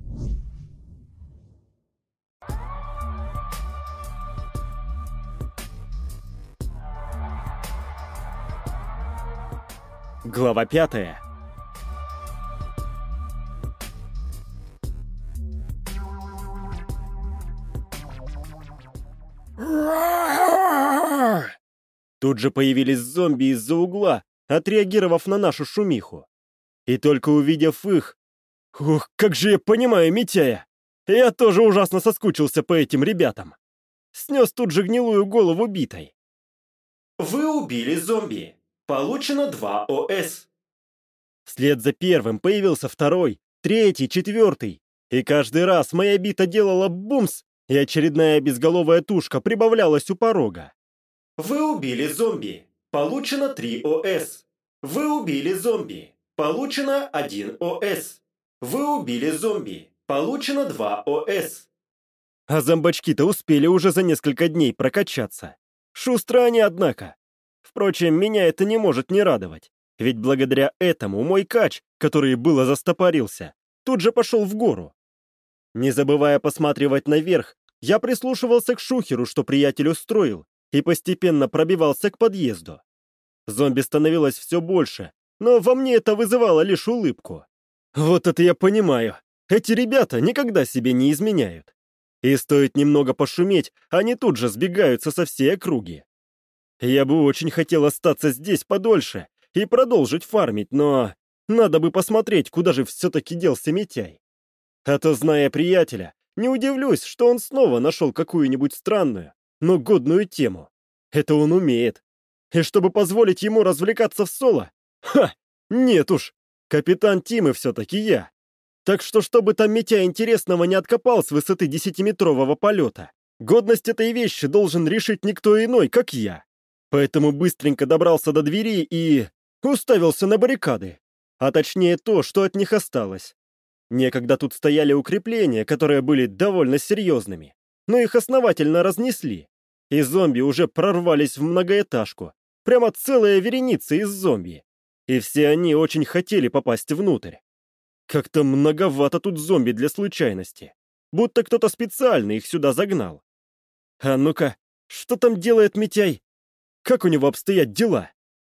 Глава пятая. Тут же появились зомби из-за угла, отреагировав на нашу шумиху. И только увидев их... Ух, как же я понимаю Митяя! Я тоже ужасно соскучился по этим ребятам. Снес тут же гнилую голову битой. Вы убили зомби. Получено два О С. Вслед за первым появился второй, третий, четвертый. И каждый раз моя бита делала бумс, и очередная безголовая тушка прибавлялась у порога. Вы убили зомби. Получено три О С. Вы убили зомби. Получено один О С. Вы убили зомби. Получено два О С. А зомбачки-то успели уже за несколько дней прокачаться. Шустро они, однако. Впрочем, меня это не может не радовать. Ведь благодаря этому мой кач, который было застопорился, тут же пошел в гору. Не забывая посматривать наверх, я прислушивался к шухеру, что приятель устроил, и постепенно пробивался к подъезду. Зомби становилось все больше, но во мне это вызывало лишь улыбку. Вот это я понимаю. Эти ребята никогда себе не изменяют. И стоит немного пошуметь, они тут же сбегаются со всей округи. Я бы очень хотел остаться здесь подольше и продолжить фармить, но надо бы посмотреть, куда же все-таки делся Митяй. А то, зная приятеля, не удивлюсь, что он снова нашел какую-нибудь странную, но годную тему. Это он умеет. И чтобы позволить ему развлекаться в соло? Ха! Нет уж! Капитан Тимы все-таки я. Так что, чтобы там Митяй интересного не откопал с высоты десятиметрового полета, годность этой вещи должен решить никто иной, как я. Поэтому быстренько добрался до двери и... уставился на баррикады. А точнее то, что от них осталось. Некогда тут стояли укрепления, которые были довольно серьезными, но их основательно разнесли. И зомби уже прорвались в многоэтажку. Прямо целая вереница из зомби. И все они очень хотели попасть внутрь. Как-то многовато тут зомби для случайности. Будто кто-то специально их сюда загнал. А ну-ка, что там делает Митяй? Как у него обстоят дела?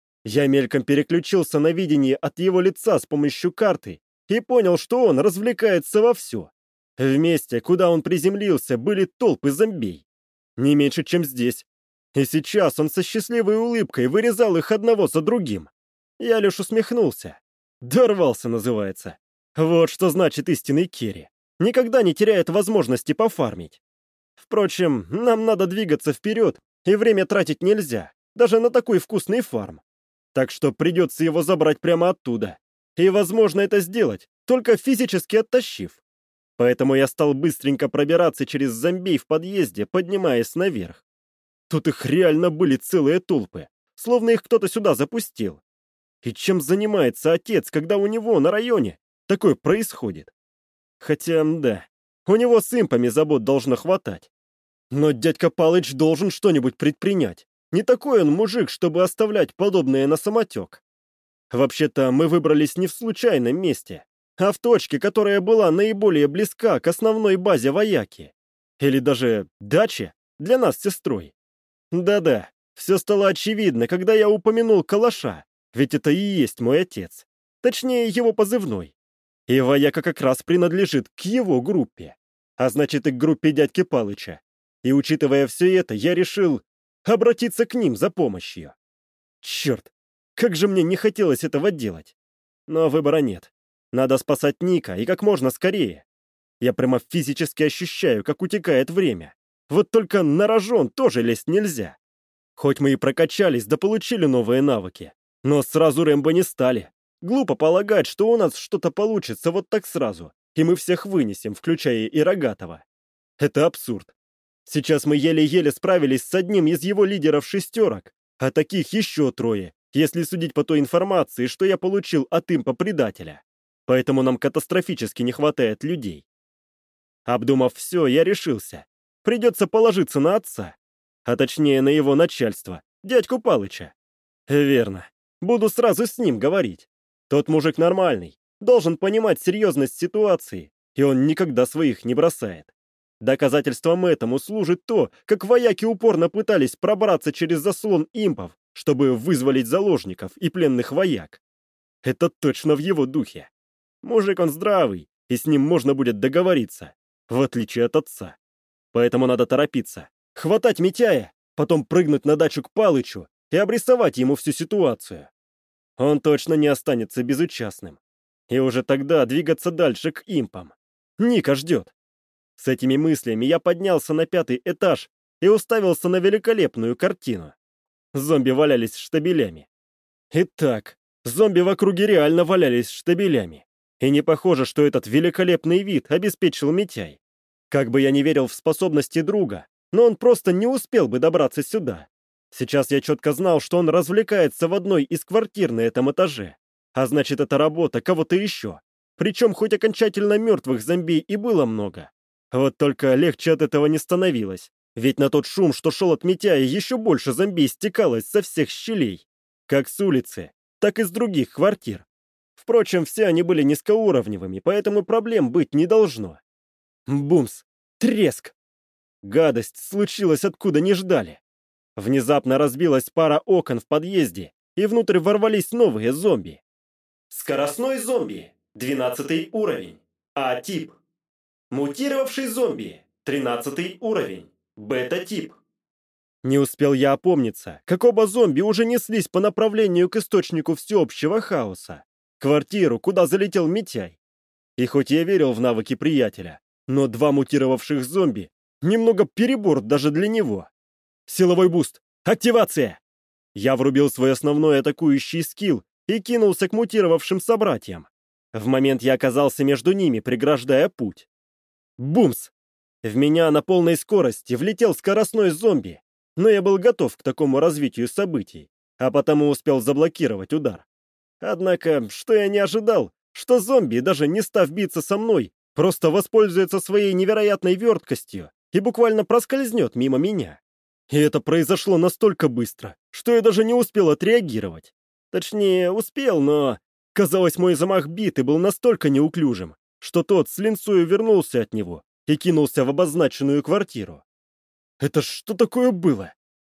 Я мельком переключился на видение от его лица с помощью карты и понял, что он развлекается вовсю. В месте, куда он приземлился, были толпы зомбей. Не меньше, чем здесь. И сейчас он со счастливой улыбкой вырезал их одного за другим. Я лишь усмехнулся. Дорвался, называется. Вот что значит истинный керри. Никогда не теряет возможности пофармить. Впрочем, нам надо двигаться вперед, и время тратить нельзя, даже на такой вкусный фарм. Так что придется его забрать прямо оттуда. И возможно это сделать, только физически оттащив. Поэтому я стал быстренько пробираться через зомбей в подъезде, поднимаясь наверх. Тут их реально были целые толпы, словно их кто-то сюда запустил. И чем занимается отец, когда у него на районе такое происходит? Хотя, да, у него с импами забот должно хватать. Но дядька Палыч должен что-нибудь предпринять. Не такой он мужик, чтобы оставлять подобное на самотек. Вообще-то мы выбрались не в случайном месте, а в точке, которая была наиболее близка к основной базе вояки. Или даже даче для нас с сестрой. Да-да, все стало очевидно, когда я упомянул Калаша, ведь это и есть мой отец. Точнее, его позывной. И вояка как раз принадлежит к его группе. А значит, и к группе дядьки Палыча. И учитывая все это, я решил обратиться к ним за помощью. Черт, как же мне не хотелось этого делать. Но выбора нет. Надо спасать Ника, и как можно скорее. Я прямо физически ощущаю, как утекает время. Вот только на рожон тоже лезть нельзя. Хоть мы и прокачались, да получили новые навыки. Но сразу Рэмбо не стали. Глупо полагать, что у нас что-то получится вот так сразу, и мы всех вынесем, включая и Рогатого. Это абсурд. Сейчас мы еле-еле справились с одним из его лидеров шестерок, А таких еще трое, если судить по той информации, что я получил от импа-предателя. Поэтому нам катастрофически не хватает людей. Обдумав все, я решился. Придется положиться на отца. А точнее, на его начальство, дядьку Палыча. Верно. Буду сразу с ним говорить. Тот мужик нормальный, должен понимать серьезность ситуации, и он никогда своих не бросает. Доказательством этому служит то, как вояки упорно пытались пробраться через заслон импов, чтобы вызволить заложников и пленных вояк. Это точно в его духе. Мужик он здравый, и с ним можно будет договориться, в отличие от отца. Поэтому надо торопиться, хватать Митяя, потом прыгнуть на дачу к Палычу и обрисовать ему всю ситуацию. Он точно не останется безучастным. И уже тогда двигаться дальше к импам. Ника ждет. С этими мыслями я поднялся на пятый этаж и уставился на великолепную картину. Зомби валялись штабелями. Итак, зомби в округе реально валялись штабелями. И не похоже, что этот великолепный вид обеспечил Митяй. Как бы я не верил в способности друга, но он просто не успел бы добраться сюда. Сейчас я четко знал, что он развлекается в одной из квартир на этом этаже. А значит, это работа кого-то еще. Причем хоть окончательно мертвых зомби и было много. Вот только легче от этого не становилось. Ведь на тот шум, что шел от Митяя, еще больше зомби стекалось со всех щелей. Как с улицы, так и с других квартир. Впрочем, все они были низкоуровневыми, поэтому проблем быть не должно. Бумс! Треск! Гадость случилась откуда не ждали. Внезапно разбилась пара окон в подъезде, и внутрь ворвались новые зомби. Скоростной зомби, двенадцатый уровень, А-тип. Мутировавший зомби, тринадцатый уровень, бета-тип. Не успел я опомниться, как оба зомби уже неслись по направлению к источнику всеобщего хаоса, квартиру, куда залетел Митяй. И хоть я верил в навыки приятеля, но два мутировавших зомби — немного перебор даже для него. Силовой буст! Активация! Я врубил свой основной атакующий скилл и кинулся к мутировавшим собратьям. В момент я оказался между ними, преграждая путь. Бумс! В меня на полной скорости влетел скоростной зомби, но я был готов к такому развитию событий, а потому успел заблокировать удар. Однако, что я не ожидал, что зомби, даже не став биться со мной, просто воспользуется своей невероятной верткостью и буквально проскользнет мимо меня. И это произошло настолько быстро, что я даже не успел отреагировать. Точнее, успел, но... Казалось, мой замах биты был настолько неуклюжим, что тот с линцою вернулся от него и кинулся в обозначенную квартиру. Это что такое было?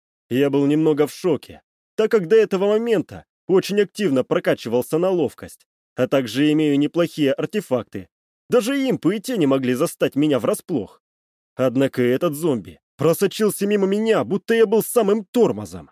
Я был немного в шоке, так как до этого момента очень активно прокачивался на ловкость, а также имею неплохие артефакты. Даже импы и те не могли застать меня врасплох. Однако этот зомби просочился мимо меня, будто я был самым тормозом.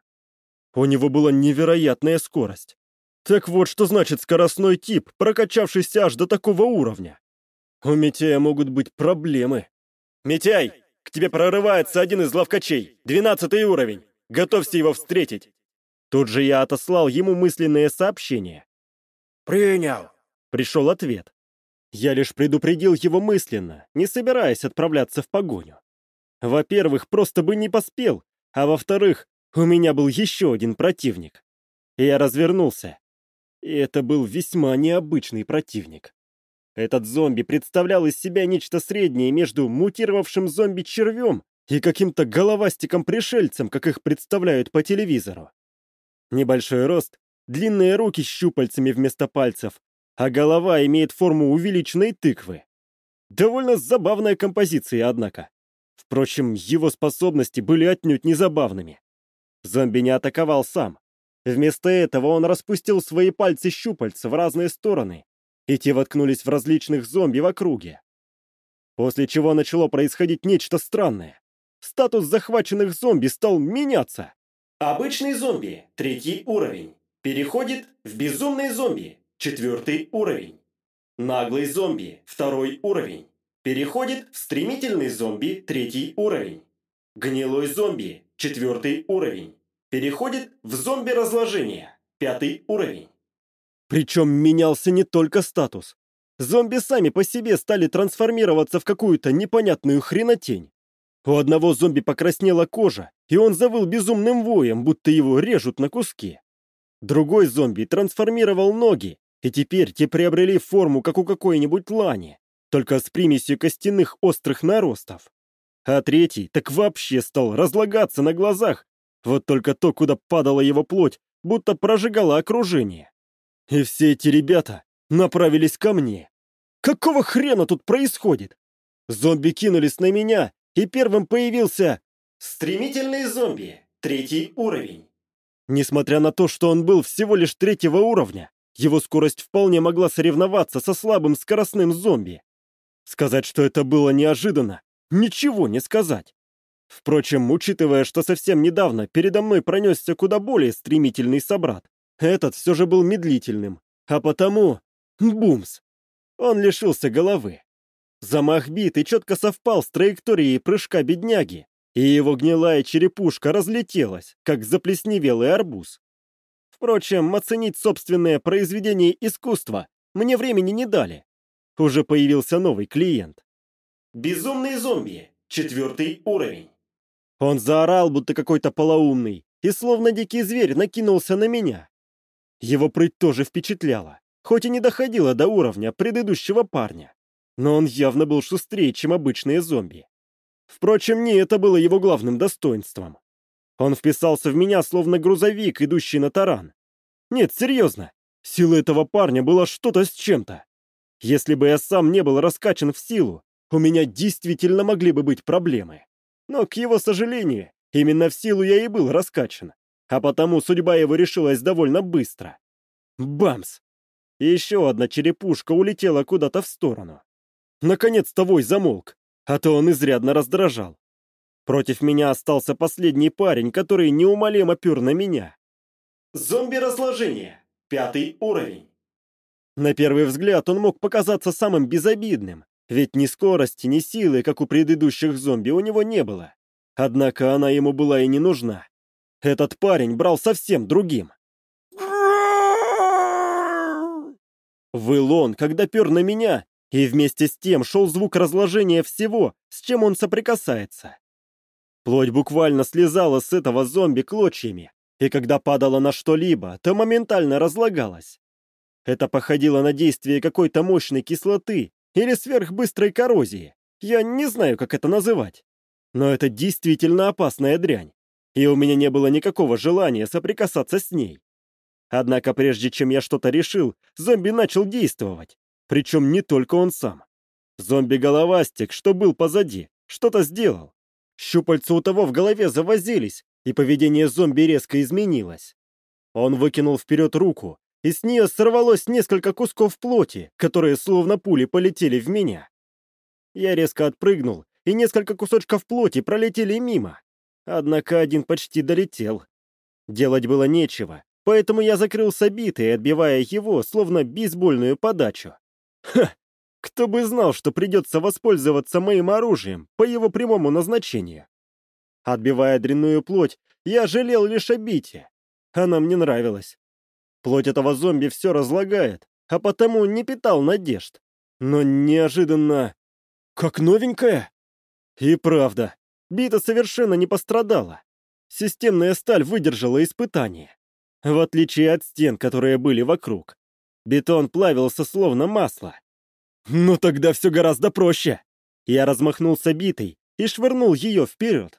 У него была невероятная скорость. Так вот, что значит скоростной тип, прокачавшийся аж до такого уровня. У Митяя могут быть проблемы. «Митяй, к тебе прорывается один из ловкачей, двенадцатый уровень. Готовься его встретить». Тут же я отослал ему мысленное сообщение. «Принял», — пришел ответ. Я лишь предупредил его мысленно, не собираясь отправляться в погоню. Во-первых, просто бы не поспел, а во-вторых, у меня был еще один противник. Я развернулся. И это был весьма необычный противник. Этот зомби представлял из себя нечто среднее между мутировавшим зомби-червем и каким-то головастиком-пришельцем, как их представляют по телевизору. Небольшой рост, длинные руки с щупальцами вместо пальцев, а голова имеет форму увеличенной тыквы. Довольно забавная композиция, однако. Впрочем, его способности были отнюдь не забавными. Зомби не атаковал сам. Вместо этого он распустил свои пальцы-щупальца в разные стороны, и те воткнулись в различных зомби в округе. После чего начало происходить нечто странное. Статус захваченных зомби стал меняться. Обычный зомби, третий уровень, переходит в безумный зомби, четвертый уровень. Наглый зомби, второй уровень, переходит в стремительный зомби, третий уровень. Гнилой зомби, четвертый уровень, переходит в зомби-разложение, пятый уровень. Причем менялся не только статус. Зомби сами по себе стали трансформироваться в какую-то непонятную хренотень. У одного зомби покраснела кожа, и он завыл безумным воем, будто его режут на куски. Другой зомби трансформировал ноги, и теперь те приобрели форму, как у какой-нибудь лани, только с примесью костяных острых наростов. А третий так вообще стал разлагаться на глазах, вот только то, куда падала его плоть, будто прожигало окружение. И все эти ребята направились ко мне. Какого хрена тут происходит? Зомби кинулись на меня, и первым появился... Стремительный зомби, третий уровень. Несмотря на то, что он был всего лишь третьего уровня, его скорость вполне могла соревноваться со слабым скоростным зомби. Сказать, что это было неожиданно, ничего не сказать. Впрочем, учитывая, что совсем недавно передо мной пронесся куда более стремительный собрат, этот все же был медлительным, а потому... Бумс! Он лишился головы. Замах биты четко совпал с траекторией прыжка бедняги, и его гнилая черепушка разлетелась, как заплесневелый арбуз. Впрочем, оценить собственное произведение искусства мне времени не дали. Уже появился новый клиент. Безумный зомби, четвертый уровень. Он заорал, будто какой-то полоумный, и словно дикий зверь накинулся на меня. Его прыть тоже впечатляла, хоть и не доходила до уровня предыдущего парня. Но он явно был шустрее, чем обычные зомби. Впрочем, не это было его главным достоинством. Он вписался в меня, словно грузовик, идущий на таран. Нет, серьезно, сила этого парня была что-то с чем-то. Если бы я сам не был раскачан в силу, у меня действительно могли бы быть проблемы. Но, к его сожалению, именно в силу я и был раскачан, а потому судьба его решилась довольно быстро. Бамс! И еще одна черепушка улетела куда-то в сторону. Наконец-то вой замолк, а то он изрядно раздражал. Против меня остался последний парень, который неумолимо пер на меня. Зомби-разложение, пятый уровень. На первый взгляд он мог показаться самым безобидным, ведь ни скорости, ни силы, как у предыдущих зомби, у него не было. Однако она ему была и не нужна. Этот парень брал совсем другим. Выл он, когда пер на меня, и вместе с тем шел звук разложения всего, с чем он соприкасается. Плоть буквально слезала с этого зомби клочьями, и когда падала на что-либо, то моментально разлагалась. Это походило на действие какой-то мощной кислоты или сверхбыстрой коррозии. Я не знаю, как это называть. Но это действительно опасная дрянь, и у меня не было никакого желания соприкасаться с ней. Однако прежде чем я что-то решил, зомби начал действовать. Причем не только он сам. Зомби-головастик, что был позади, что-то сделал. Щупальца у того в голове завозились, и поведение зомби резко изменилось. Он выкинул вперед руку, и с нее сорвалось несколько кусков плоти, которые словно пули полетели в меня. Я резко отпрыгнул, и несколько кусочков плоти пролетели мимо. Однако один почти долетел. Делать было нечего, поэтому я закрылся битой, отбивая его, словно бейсбольную подачу. Ха! Кто бы знал, что придется воспользоваться моим оружием по его прямому назначению. Отбивая дрянную плоть, я жалел лишь о бите. Она мне нравилась. Плоть этого зомби все разлагает, а потому не питал надежд. Но неожиданно... Как новенькая? И правда, бита совершенно не пострадала. Системная сталь выдержала испытание. В отличие от стен, которые были вокруг. Бетон плавился словно масло. Ну тогда все гораздо проще. Я размахнулся битой и швырнул ее вперед.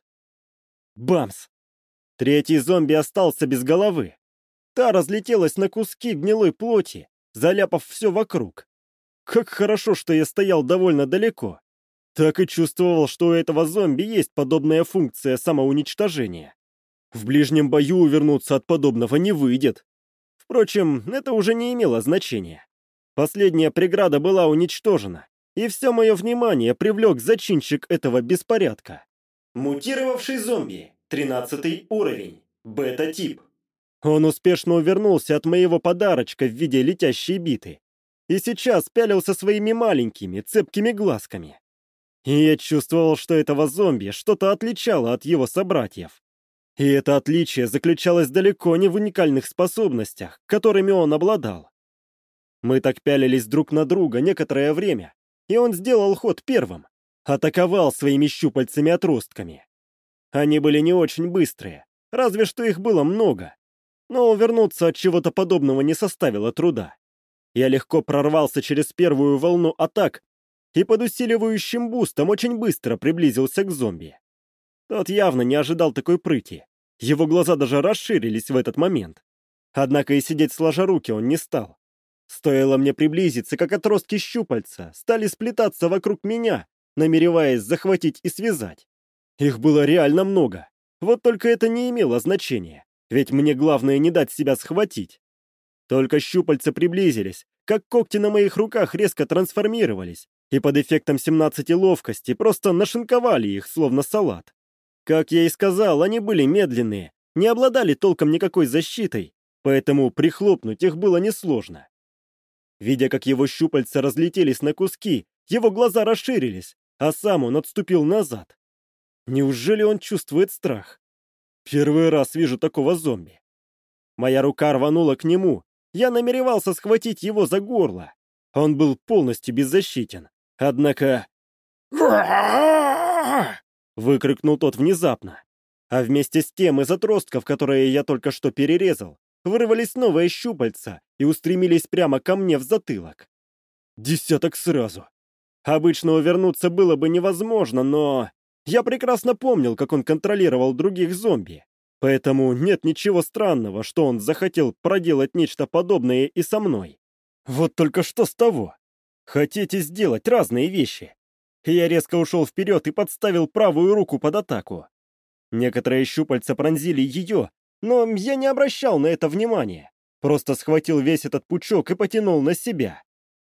Бамс! Третий зомби остался без головы. Та разлетелась на куски гнилой плоти, заляпав все вокруг. Как хорошо, что я стоял довольно далеко. Так и чувствовал, что у этого зомби есть подобная функция самоуничтожения. В ближнем бою увернуться от подобного не выйдет. Впрочем, это уже не имело значения. Последняя преграда была уничтожена, и все мое внимание привлек зачинщик этого беспорядка. Мутировавший зомби, тринадцатый уровень, бета-тип. Он успешно увернулся от моего подарочка в виде летящей биты и сейчас пялился своими маленькими, цепкими глазками. И я чувствовал, что этого зомби что-то отличало от его собратьев. И это отличие заключалось далеко не в уникальных способностях, которыми он обладал. Мы так пялились друг на друга некоторое время, и он сделал ход первым. атаковал своими щупальцами-отростками. Они были не очень быстрые, разве что их было много. Но увернуться от чего-то подобного не составило труда. Я легко прорвался через первую волну атак и под усиливающим бустом очень быстро приблизился к зомби. Тот явно не ожидал такой прыти. Его глаза даже расширились в этот момент. Однако и сидеть сложа руки он не стал. Стоило мне приблизиться, как отростки щупальца стали сплетаться вокруг меня, намереваясь захватить и связать. Их было реально много. Вот только это не имело значения, ведь мне главное не дать себя схватить. Только щупальца приблизились, как когти на моих руках резко трансформировались, и под эффектом семнадцати ловкости просто нашинковали их, словно салат. Как я и сказал, они были медленные, не обладали толком никакой защитой, поэтому прихлопнуть их было несложно. Видя, как его щупальца разлетелись на куски, его глаза расширились, а сам он отступил назад. Неужели он чувствует страх? Первый раз вижу такого зомби. Моя рука рванула к нему. Я намеревался схватить его за горло. Он был полностью беззащитен. Однако... Выкрикнул тот внезапно. А вместе с тем из отростков, которые я только что перерезал, вырвались новые щупальца и устремились прямо ко мне в затылок. Десяток сразу. Обычно увернуться было бы невозможно, но... Я прекрасно помнил, как он контролировал других зомби. Поэтому нет ничего странного, что он захотел проделать нечто подобное и со мной. Вот только что с того? Хотите сделать разные вещи? Я резко ушел вперед и подставил правую руку под атаку. Некоторые щупальца пронзили ее, но я не обращал на это внимания. Просто схватил весь этот пучок и потянул на себя.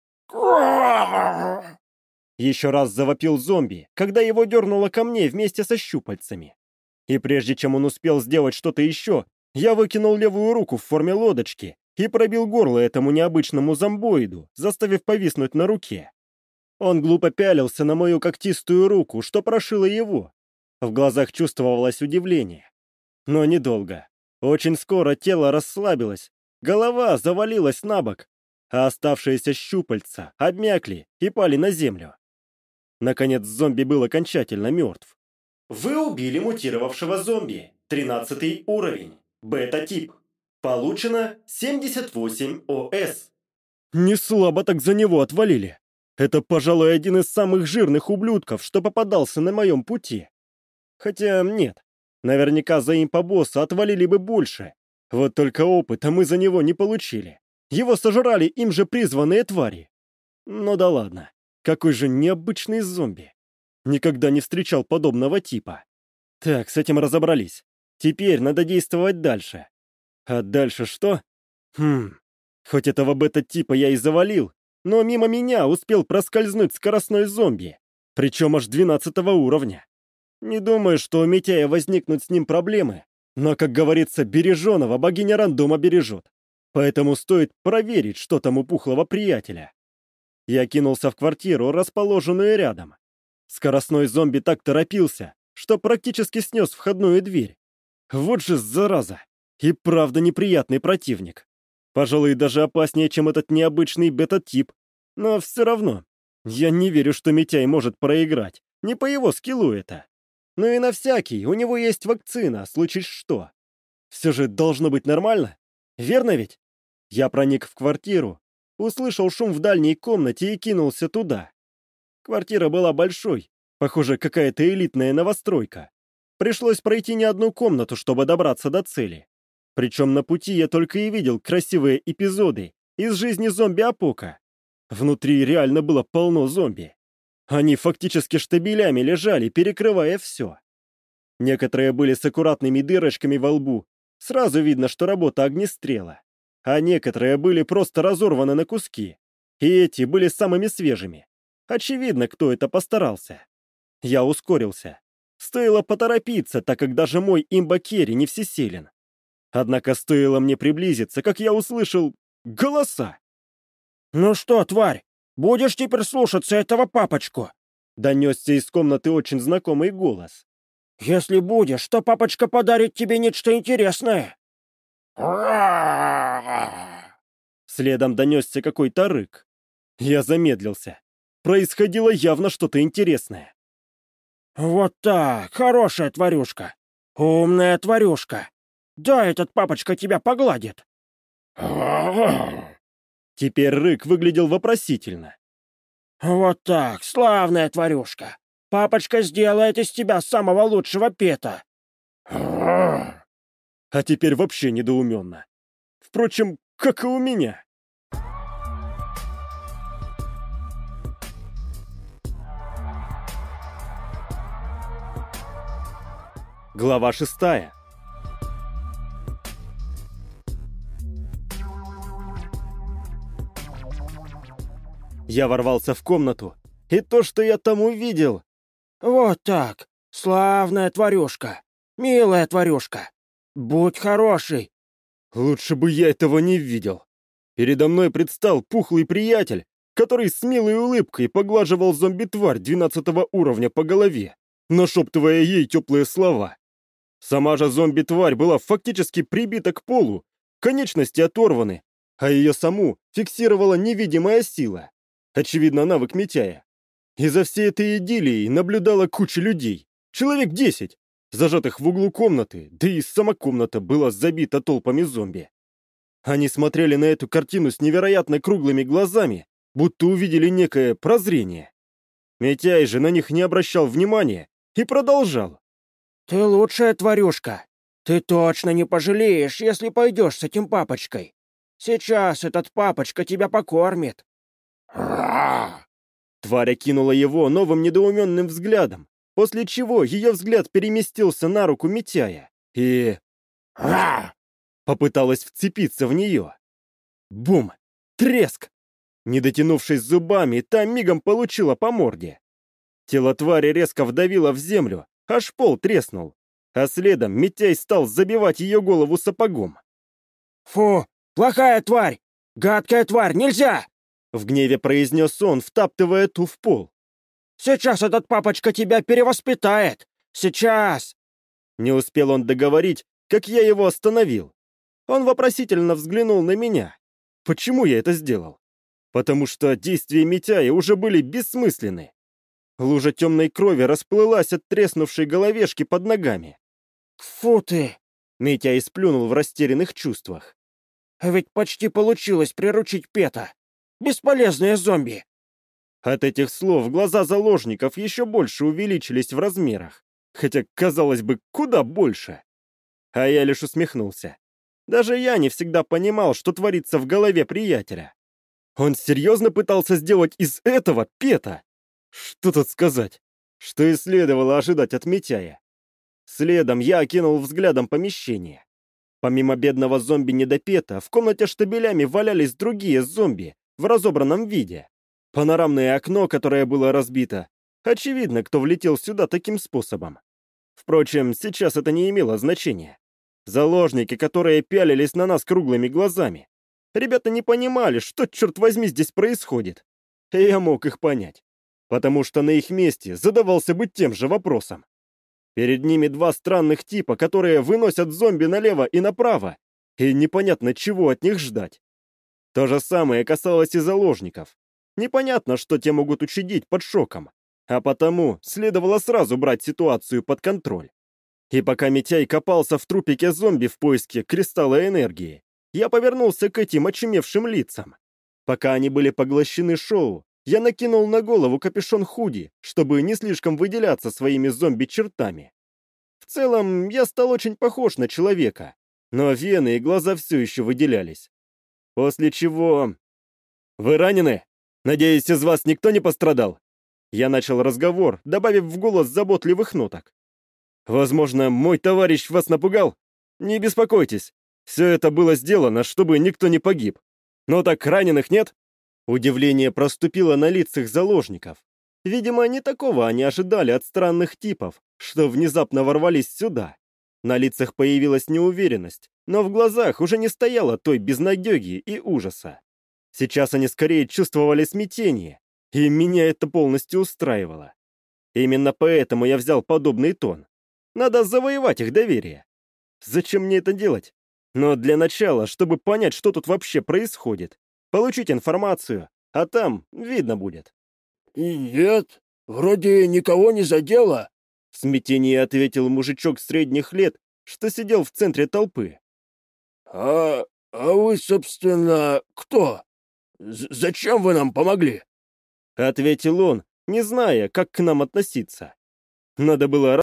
Еще раз завопил зомби, когда его дернуло ко мне вместе со щупальцами. И прежде чем он успел сделать что-то еще, я выкинул левую руку в форме лодочки и пробил горло этому необычному зомбоиду, заставив повиснуть на руке. Он глупо пялился на мою когтистую руку, что прошило его. В глазах чувствовалось удивление. Но недолго. Очень скоро тело расслабилось, голова завалилась на бок, а оставшиеся щупальца обмякли и пали на землю. Наконец зомби был окончательно мертв. Вы убили мутировавшего зомби. тринадцатый уровень. Бета-тип. Получено семьдесят восемь О С. Не слабо так за него отвалили. Это, пожалуй, один из самых жирных ублюдков, что попадался на моем пути. Хотя нет, наверняка за импа-босса отвалили бы больше. Вот только опыта мы за него не получили. Его сожрали им же призванные твари. Ну да ладно, какой же необычный зомби. Никогда не встречал подобного типа. Так, с этим разобрались. Теперь надо действовать дальше. А дальше что? Хм, хоть этого бета-типа я и завалил, но мимо меня успел проскользнуть скоростной зомби, причем аж двенадцатого уровня. Не думаю, что у Митяя возникнут с ним проблемы, но, как говорится, береженого богиня рандома бережет. Поэтому стоит проверить, что там у пухлого приятеля. Я кинулся в квартиру, расположенную рядом. Скоростной зомби так торопился, что практически снес входную дверь. Вот же зараза! И правда неприятный противник. Пожалуй, даже опаснее, чем этот необычный бета-тип. Но все равно, я не верю, что Митяй может проиграть. Не по его скиллу это. Ну и на всякий, у него есть вакцина, случись что. Все же должно быть нормально. Верно ведь? Я проник в квартиру, услышал шум в дальней комнате и кинулся туда. Квартира была большой, похоже, какая-то элитная новостройка. Пришлось пройти не одну комнату, чтобы добраться до цели. Причем на пути я только и видел красивые эпизоды из жизни зомби-апока. Внутри реально было полно зомби. Они фактически штабелями лежали, перекрывая все. Некоторые были с аккуратными дырочками во лбу. Сразу видно, что работа огнестрела. А некоторые были просто разорваны на куски. И эти были самыми свежими. Очевидно, кто это постарался. Я ускорился. Стоило поторопиться, так как даже мой имба-керри не всесилен. Однако стоило мне приблизиться, как я услышал голоса. «Ну что, тварь, будешь теперь слушаться этого папочку?» Донесся из комнаты очень знакомый голос. «Если будешь, то папочка подарит тебе нечто интересное». Следом донесся какой-то рык. Я замедлился. Происходило явно что-то интересное. Вот так, хорошая тварюшка. Умная тварюшка. Да, этот папочка тебя погладит. Теперь Рык выглядел вопросительно. Вот так, славная тварюшка. Папочка сделает из тебя самого лучшего пета. А теперь вообще недоуменно. Впрочем, как и у меня. Глава шестая. Я ворвался в комнату, и то, что я там увидел... Вот так, славная тварюшка, милая тварюшка. Будь хороший. Лучше бы я этого не видел. Передо мной предстал пухлый приятель, который с милой улыбкой поглаживал зомби-тварь двенадцатого уровня по голове, нашептывая ей теплые слова. Сама же зомби-тварь была фактически прибита к полу, конечности оторваны, а ее саму фиксировала невидимая сила. Очевидно, навык Митяя. И за всей этой идиллией наблюдала куча людей, человек десять, зажатых в углу комнаты, да и сама комната была забита толпами зомби. Они смотрели на эту картину с невероятно круглыми глазами, будто увидели некое прозрение. Митяй же на них не обращал внимания и продолжал. Ты лучшая тварюшка. Ты точно не пожалеешь, если пойдешь с этим папочкой. Сейчас этот папочка тебя покормит. Тварь окинула его новым недоуменным взглядом, после чего ее взгляд переместился на руку Митяя и... попыталась вцепиться в нее. Бум! Треск! Не дотянувшись зубами, та мигом получила по морде. Тело твари резко вдавило в землю, аж пол треснул, а следом Митяй стал забивать ее голову сапогом. «Фу! Плохая тварь! Гадкая тварь! Нельзя!» В гневе произнес он, втаптывая ту в пол. «Сейчас этот папочка тебя перевоспитает! Сейчас!» Не успел он договорить, как я его остановил. Он вопросительно взглянул на меня. Почему я это сделал? Потому что действия Митяя уже были бессмысленны. Лужа темной крови расплылась от треснувшей головешки под ногами. «Фу ты!» Митяй сплюнул в растерянных чувствах. «А ведь почти получилось приручить Пета! Бесполезные зомби!» От этих слов глаза заложников еще больше увеличились в размерах, хотя, казалось бы, куда больше. А я лишь усмехнулся. Даже я не всегда понимал, что творится в голове приятеля. Он серьезно пытался сделать из этого Пета? Что тут сказать? Что и следовало ожидать от Митяя. Следом я окинул взглядом помещение. Помимо бедного зомби-недопета, в комнате штабелями валялись другие зомби в разобранном виде. Панорамное окно, которое было разбито. Очевидно, кто влетел сюда таким способом. Впрочем, сейчас это не имело значения. Заложники, которые пялились на нас круглыми глазами. Ребята не понимали, что, черт возьми, здесь происходит. И я мог их понять, потому что на их месте задавался бы тем же вопросом. Перед ними два странных типа, которые выносят зомби налево и направо, и непонятно, чего от них ждать. То же самое касалось и заложников. Непонятно, что те могут учудить под шоком, а потому следовало сразу брать ситуацию под контроль. И пока Митяй копался в трупике зомби в поиске кристалла энергии, я повернулся к этим очумевшим лицам. Пока они были поглощены шоу, я накинул на голову капюшон худи, чтобы не слишком выделяться своими зомби-чертами. В целом, я стал очень похож на человека, но вены и глаза все еще выделялись. После чего... «Вы ранены? Надеюсь, из вас никто не пострадал?» Я начал разговор, добавив в голос заботливых ноток. «Возможно, мой товарищ вас напугал? Не беспокойтесь, все это было сделано, чтобы никто не погиб. Но так раненых нет?» Удивление проступило на лицах заложников. Видимо, не такого они ожидали от странных типов, что внезапно ворвались сюда. На лицах появилась неуверенность, но в глазах уже не стояло той безнадеги и ужаса. Сейчас они скорее чувствовали смятение, и меня это полностью устраивало. Именно поэтому я взял подобный тон. Надо завоевать их доверие. Зачем мне это делать? Но для начала, чтобы понять, что тут вообще происходит, получить информацию, а там видно будет. «Нет, вроде никого не задело. В смятении ответил мужичок средних лет, что сидел в центре толпы. «А, а вы, собственно, кто? З- зачем вы нам помогли?» Ответил он, не зная, как к нам относиться. Надо было